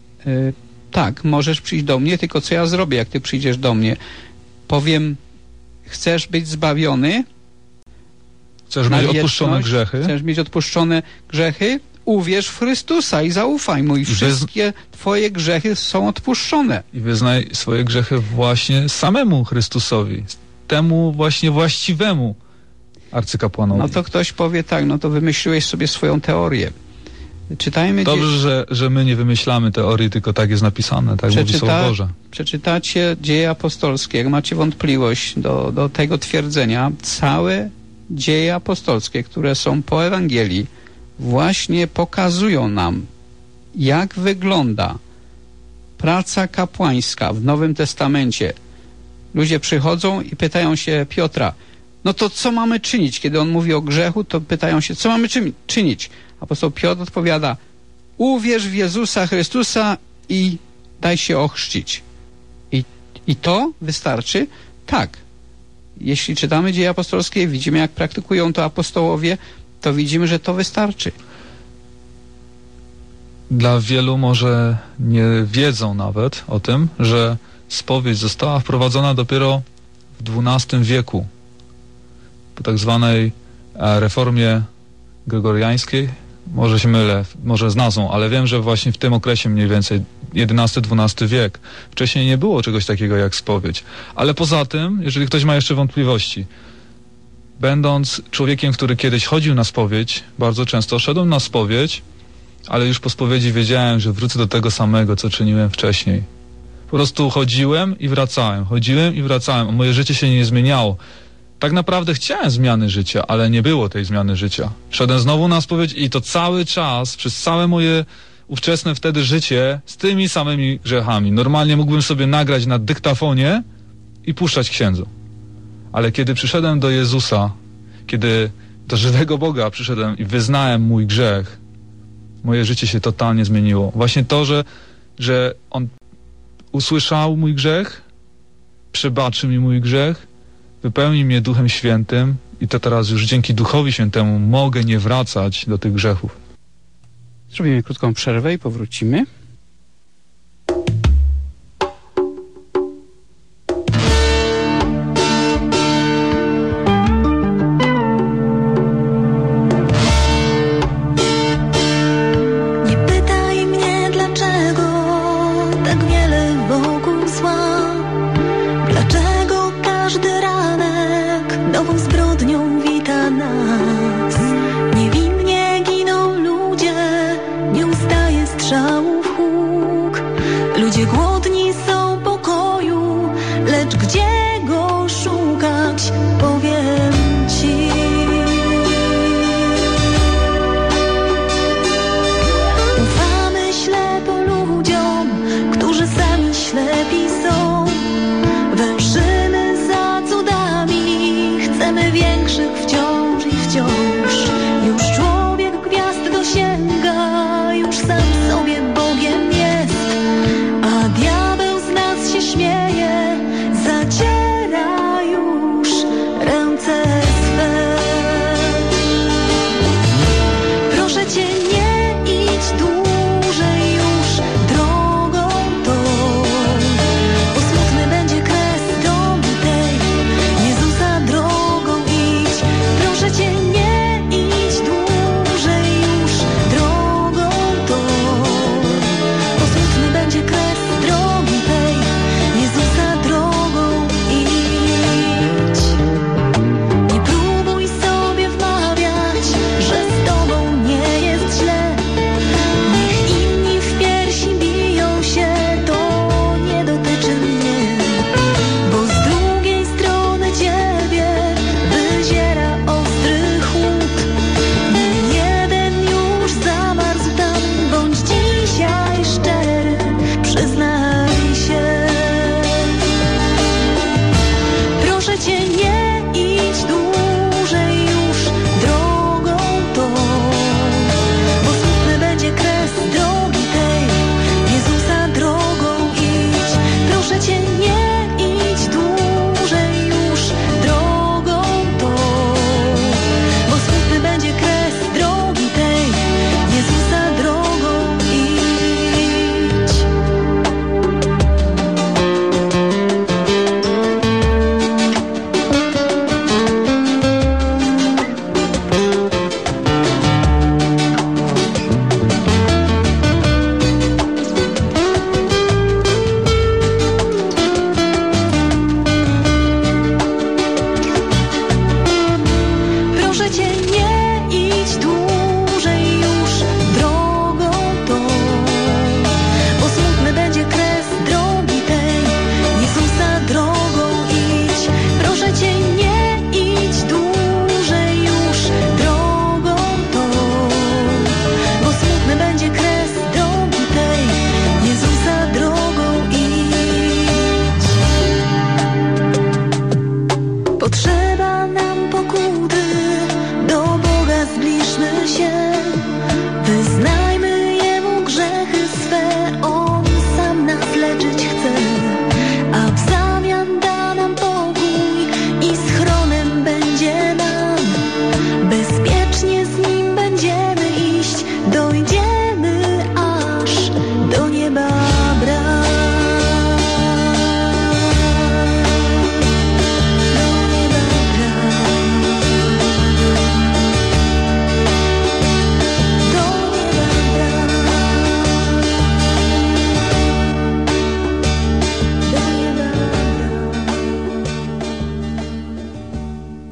Tak, możesz przyjść do mnie, tylko co ja zrobię, jak ty przyjdziesz do mnie? Powiem, chcesz być zbawiony? Chcesz mieć odpuszczone grzechy? Chcesz mieć odpuszczone grzechy? Uwierz w Chrystusa i zaufaj Mu i wszystkie twoje grzechy są odpuszczone. I wyznaj swoje grzechy właśnie samemu Chrystusowi, temu właśnie właściwemu arcykapłanowi. No to ktoś powie tak, no to wymyśliłeś sobie swoją teorię. Czytajmy... Dobrze, że my nie wymyślamy teorii, tylko tak jest napisane, tak mówi Słowo Boże. Przeczytacie Dzieje Apostolskie, jak macie wątpliwość do tego twierdzenia, całe Dzieje Apostolskie, które są po Ewangelii, właśnie pokazują nam, jak wygląda praca kapłańska w Nowym Testamencie. Ludzie przychodzą i pytają się Piotra, no to co mamy czynić? Kiedy on mówi o grzechu, to pytają się, co mamy czynić? Apostoł Piotr odpowiada, uwierz w Jezusa Chrystusa i daj się ochrzcić. I to wystarczy? Tak. Jeśli czytamy Dzieje Apostolskie, widzimy, jak praktykują to apostołowie, to widzimy, że to wystarczy. Dla wielu może nie wiedzą nawet o tym, że spowiedź została wprowadzona dopiero w XII wieku. Po tak zwanej reformie gregoriańskiej. Może się mylę, może z nazwą, ale wiem, że właśnie w tym okresie mniej więcej XI-XII wiek. Wcześniej nie było czegoś takiego jak spowiedź. Ale poza tym, jeżeli ktoś ma jeszcze wątpliwości, będąc człowiekiem, który kiedyś chodził na spowiedź, bardzo często szedłem na spowiedź, ale już po spowiedzi wiedziałem, że wrócę do tego samego, co czyniłem wcześniej. Po prostu chodziłem i wracałem, a moje życie się nie zmieniało. Tak naprawdę chciałem zmiany życia, ale nie było tej zmiany życia. Szedłem znowu na spowiedź i to cały czas, przez całe moje ówczesne wtedy życie z tymi samymi grzechami. Normalnie mógłbym sobie nagrać na dyktafonie i puszczać księdzu. Ale kiedy przyszedłem do Jezusa, kiedy do żywego Boga przyszedłem i wyznałem mój grzech, moje życie się totalnie zmieniło. Właśnie to, że On usłyszał mój grzech, przebaczył mi mój grzech, wypełni mnie Duchem Świętym i to teraz już dzięki Duchowi Świętemu mogę nie wracać do tych grzechów. Zrobimy krótką przerwę i powrócimy. Nie pytaj mnie, dlaczego tak wiele wokół zła. Dlaczego każdy ranek nową zbrodnią wita nas. Niewinnie giną ludzie, nie ustaje strzałów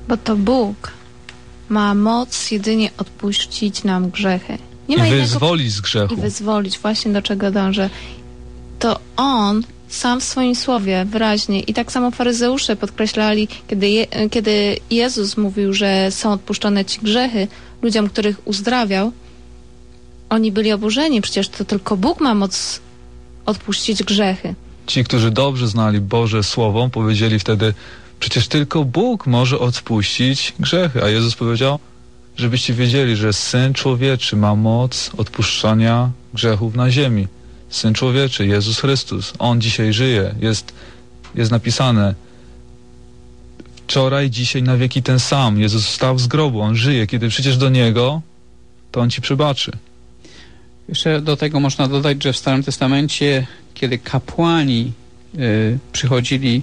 Bo to Bóg ma moc jedynie odpuścić nam grzechy. Nie ma I wyzwolić z grzechu. I wyzwolić, właśnie do czego dążę. To On sam w swoim słowie wyraźnie i tak samo faryzeusze podkreślali, kiedy Jezus mówił, że są odpuszczone ci grzechy ludziom, których uzdrawiał, oni byli oburzeni, przecież to tylko Bóg ma moc odpuścić grzechy. Ci, którzy dobrze znali Boże Słowo, powiedzieli wtedy, przecież tylko Bóg może odpuścić grzechy. A Jezus powiedział, żebyście wiedzieli, że Syn Człowieczy ma moc odpuszczania grzechów na ziemi. Syn Człowieczy, Jezus Chrystus. On dzisiaj żyje. Jest napisane wczoraj, dzisiaj, na wieki ten sam. Jezus wstał z grobu. On żyje. Kiedy przyjdziesz do Niego, to On ci przebaczy. Jeszcze do tego można dodać, że w Starym Testamencie, kiedy kapłani przychodzili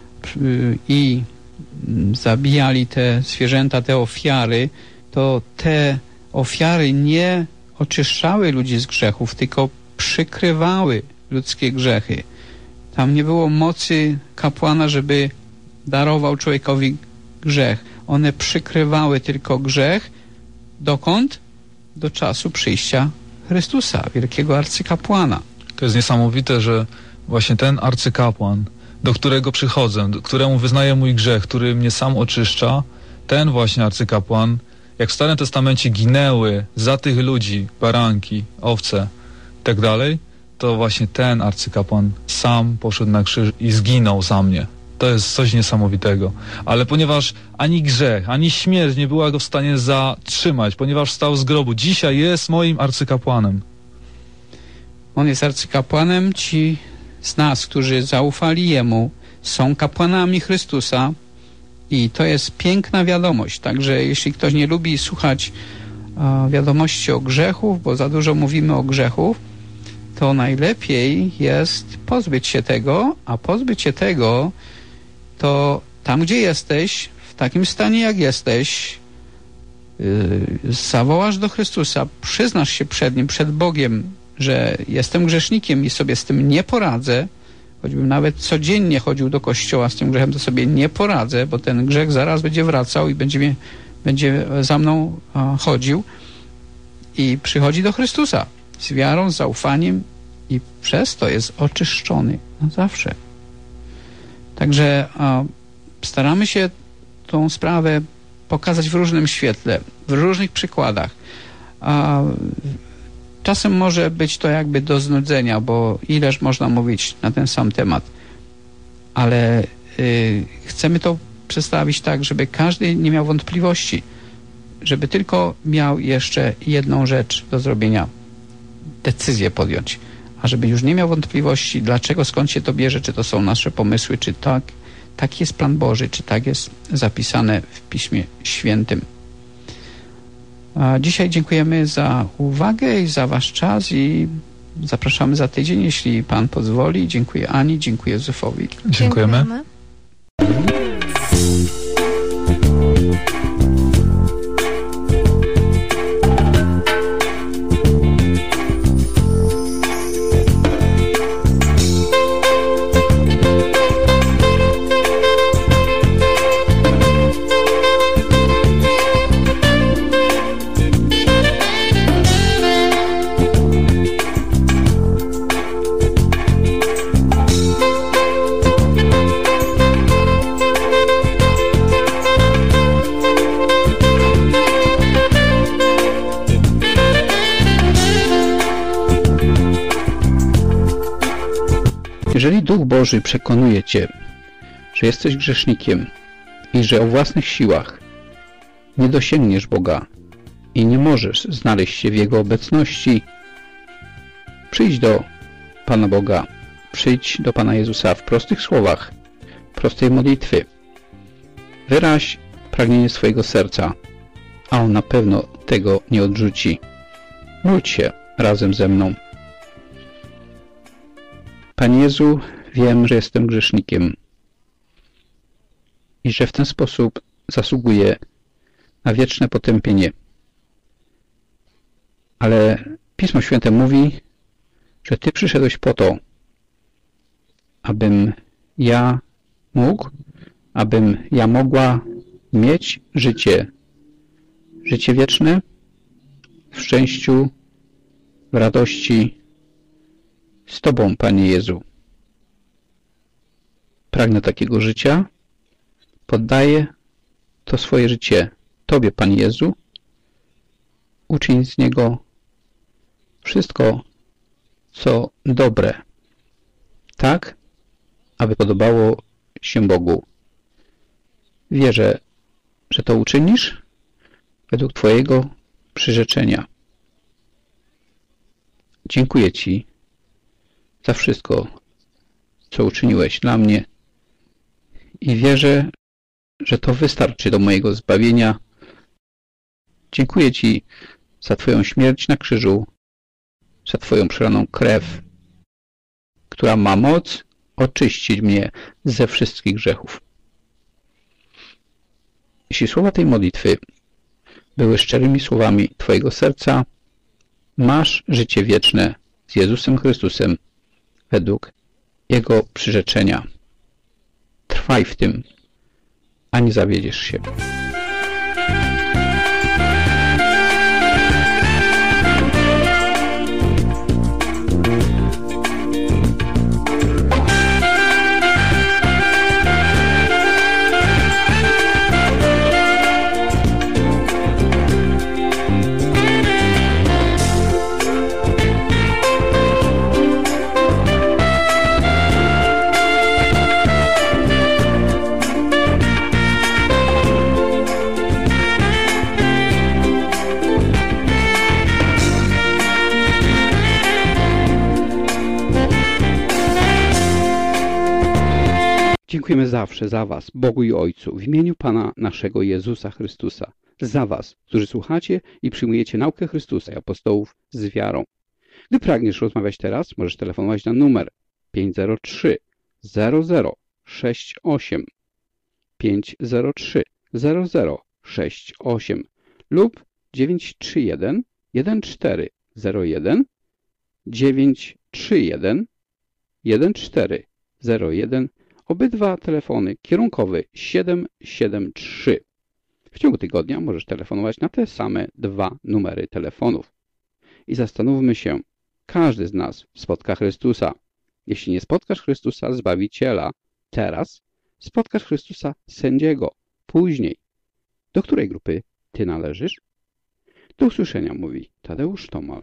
i zabijali te zwierzęta, te ofiary, to te ofiary nie oczyszczały ludzi z grzechów, tylko przykrywały ludzkie grzechy. Tam nie było mocy kapłana, żeby darował człowiekowi grzech. One przykrywały tylko grzech. Dokąd? Do czasu przyjścia Chrystusa, wielkiego arcykapłana. To jest niesamowite, że właśnie ten arcykapłan, do którego przychodzę, któremu wyznaję mój grzech, który mnie sam oczyszcza, ten właśnie arcykapłan, jak w Starym Testamencie ginęły za tych ludzi baranki, owce i tak dalej, to właśnie ten arcykapłan sam poszedł na krzyż i zginął za mnie. To jest coś niesamowitego. Ale ponieważ ani grzech, ani śmierć nie była go w stanie zatrzymać, ponieważ wstał z grobu, dzisiaj jest moim arcykapłanem. On jest arcykapłanem. Ci z nas, którzy zaufali Jemu, są kapłanami Chrystusa i to jest piękna wiadomość. Także jeśli ktoś nie lubi słuchać wiadomości o grzechu, bo za dużo mówimy o grzechu, to najlepiej jest pozbyć się tego, a pozbyć się tego to tam, gdzie jesteś, w takim stanie, jak jesteś, zawołasz do Chrystusa, przyznasz się przed Nim, przed Bogiem, że jestem grzesznikiem i sobie z tym nie poradzę, choćbym nawet codziennie chodził do kościoła z tym grzechem, to sobie nie poradzę, bo ten grzech zaraz będzie wracał i będzie za mną chodził, i przychodzi do Chrystusa z wiarą, z zaufaniem i przez to jest oczyszczony na zawsze. Także staramy się tą sprawę pokazać w różnym świetle, w różnych przykładach. Czasem może być to jakby do znudzenia, bo ileż można mówić na ten sam temat. Ale chcemy to przedstawić tak, żeby każdy nie miał wątpliwości, żeby tylko miał jeszcze jedną rzecz do zrobienia, decyzję podjąć, a żeby już nie miał wątpliwości, dlaczego, skąd się to bierze, czy to są nasze pomysły, czy taki jest plan Boży, czy tak jest zapisane w Piśmie Świętym. A dzisiaj dziękujemy za uwagę i za wasz czas i zapraszamy za tydzień, jeśli Pan pozwoli. Dziękuję Ani, dziękuję Józefowi. Dziękujemy. Jeżeli Duch Boży przekonuje Cię, że jesteś grzesznikiem i że o własnych siłach nie dosięgniesz Boga i nie możesz znaleźć się w Jego obecności, przyjdź do Pana Boga, przyjdź do Pana Jezusa w prostych słowach, prostej modlitwy. Wyraź pragnienie swojego serca, a On na pewno tego nie odrzuci. Módl się razem ze mną. Panie Jezu, wiem, że jestem grzesznikiem i że w ten sposób zasługuję na wieczne potępienie. Ale Pismo Święte mówi, że Ty przyszedłeś po to, abym ja mógł, abym ja mogła mieć życie wieczne w szczęściu, w radości z Tobą, Panie Jezu. Pragnę takiego życia, poddaję to swoje życie Tobie, Panie Jezu. Uczyń z niego wszystko, co dobre, tak, aby podobało się Bogu. Wierzę, że to uczynisz według Twojego przyrzeczenia. Dziękuję Ci za wszystko, co uczyniłeś dla mnie i wierzę, że to wystarczy do mojego zbawienia. Dziękuję Ci za Twoją śmierć na krzyżu, za Twoją przelaną krew, która ma moc oczyścić mnie ze wszystkich grzechów. Jeśli słowa tej modlitwy były szczerymi słowami Twojego serca, masz życie wieczne z Jezusem Chrystusem według Jego przyrzeczenia. Trwaj w tym, a nie zawiedziesz się. Dziękujemy zawsze za Was, Bogu i Ojcu, w imieniu Pana naszego Jezusa Chrystusa, za Was, którzy słuchacie i przyjmujecie naukę Chrystusa i apostołów z wiarą. Gdy pragniesz rozmawiać teraz, możesz telefonować na numer 503 0068 503 0068 lub 931 1401 931 1401. Obydwa telefony kierunkowy 773. W ciągu tygodnia możesz telefonować na te same dwa numery telefonów. I zastanówmy się, każdy z nas spotka Chrystusa. Jeśli nie spotkasz Chrystusa, Zbawiciela, teraz spotkasz Chrystusa, Sędziego, później. Do której grupy Ty należysz? Do usłyszenia, mówi Tadeusz Tomal.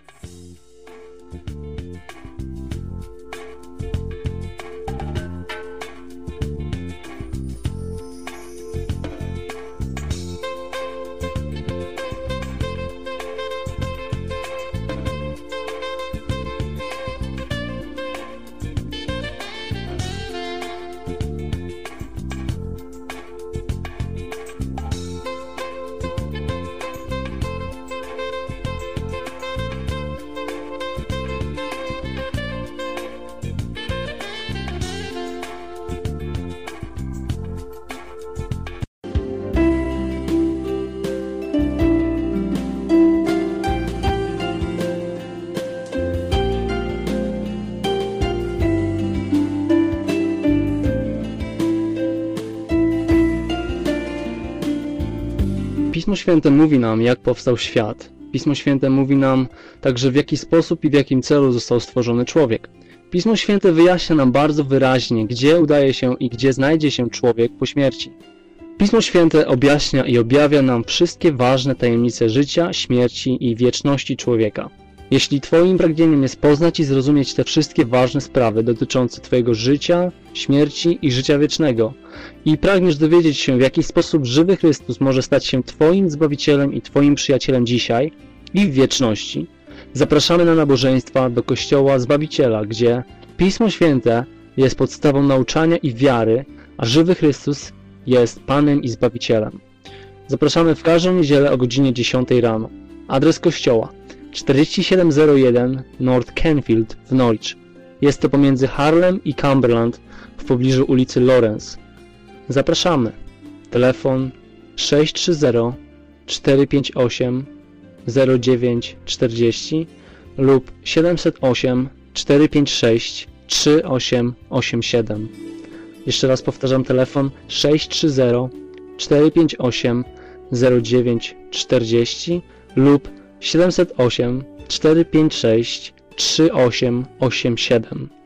Pismo Święte mówi nam, jak powstał świat. Pismo Święte mówi nam także, w jaki sposób i w jakim celu został stworzony człowiek. Pismo Święte wyjaśnia nam bardzo wyraźnie, gdzie udaje się i gdzie znajdzie się człowiek po śmierci. Pismo Święte objaśnia i objawia nam wszystkie ważne tajemnice życia, śmierci i wieczności człowieka. Jeśli Twoim pragnieniem jest poznać i zrozumieć te wszystkie ważne sprawy dotyczące Twojego życia, śmierci i życia wiecznego i pragniesz dowiedzieć się, w jaki sposób żywy Chrystus może stać się Twoim Zbawicielem i Twoim przyjacielem dzisiaj i w wieczności, zapraszamy na nabożeństwa do Kościoła Zbawiciela, gdzie Pismo Święte jest podstawą nauczania i wiary, a żywy Chrystus jest Panem i Zbawicielem. Zapraszamy w każdą niedzielę o godzinie 10 rano. Adres kościoła 4701 North Canfield w Norwich. Jest to pomiędzy Harlem i Cumberland w pobliżu ulicy Lawrence. Zapraszamy. Telefon 630 458 0940 lub 708 456 3887. Jeszcze raz powtarzam, telefon 630 458 09 40 lub 708 456 3887.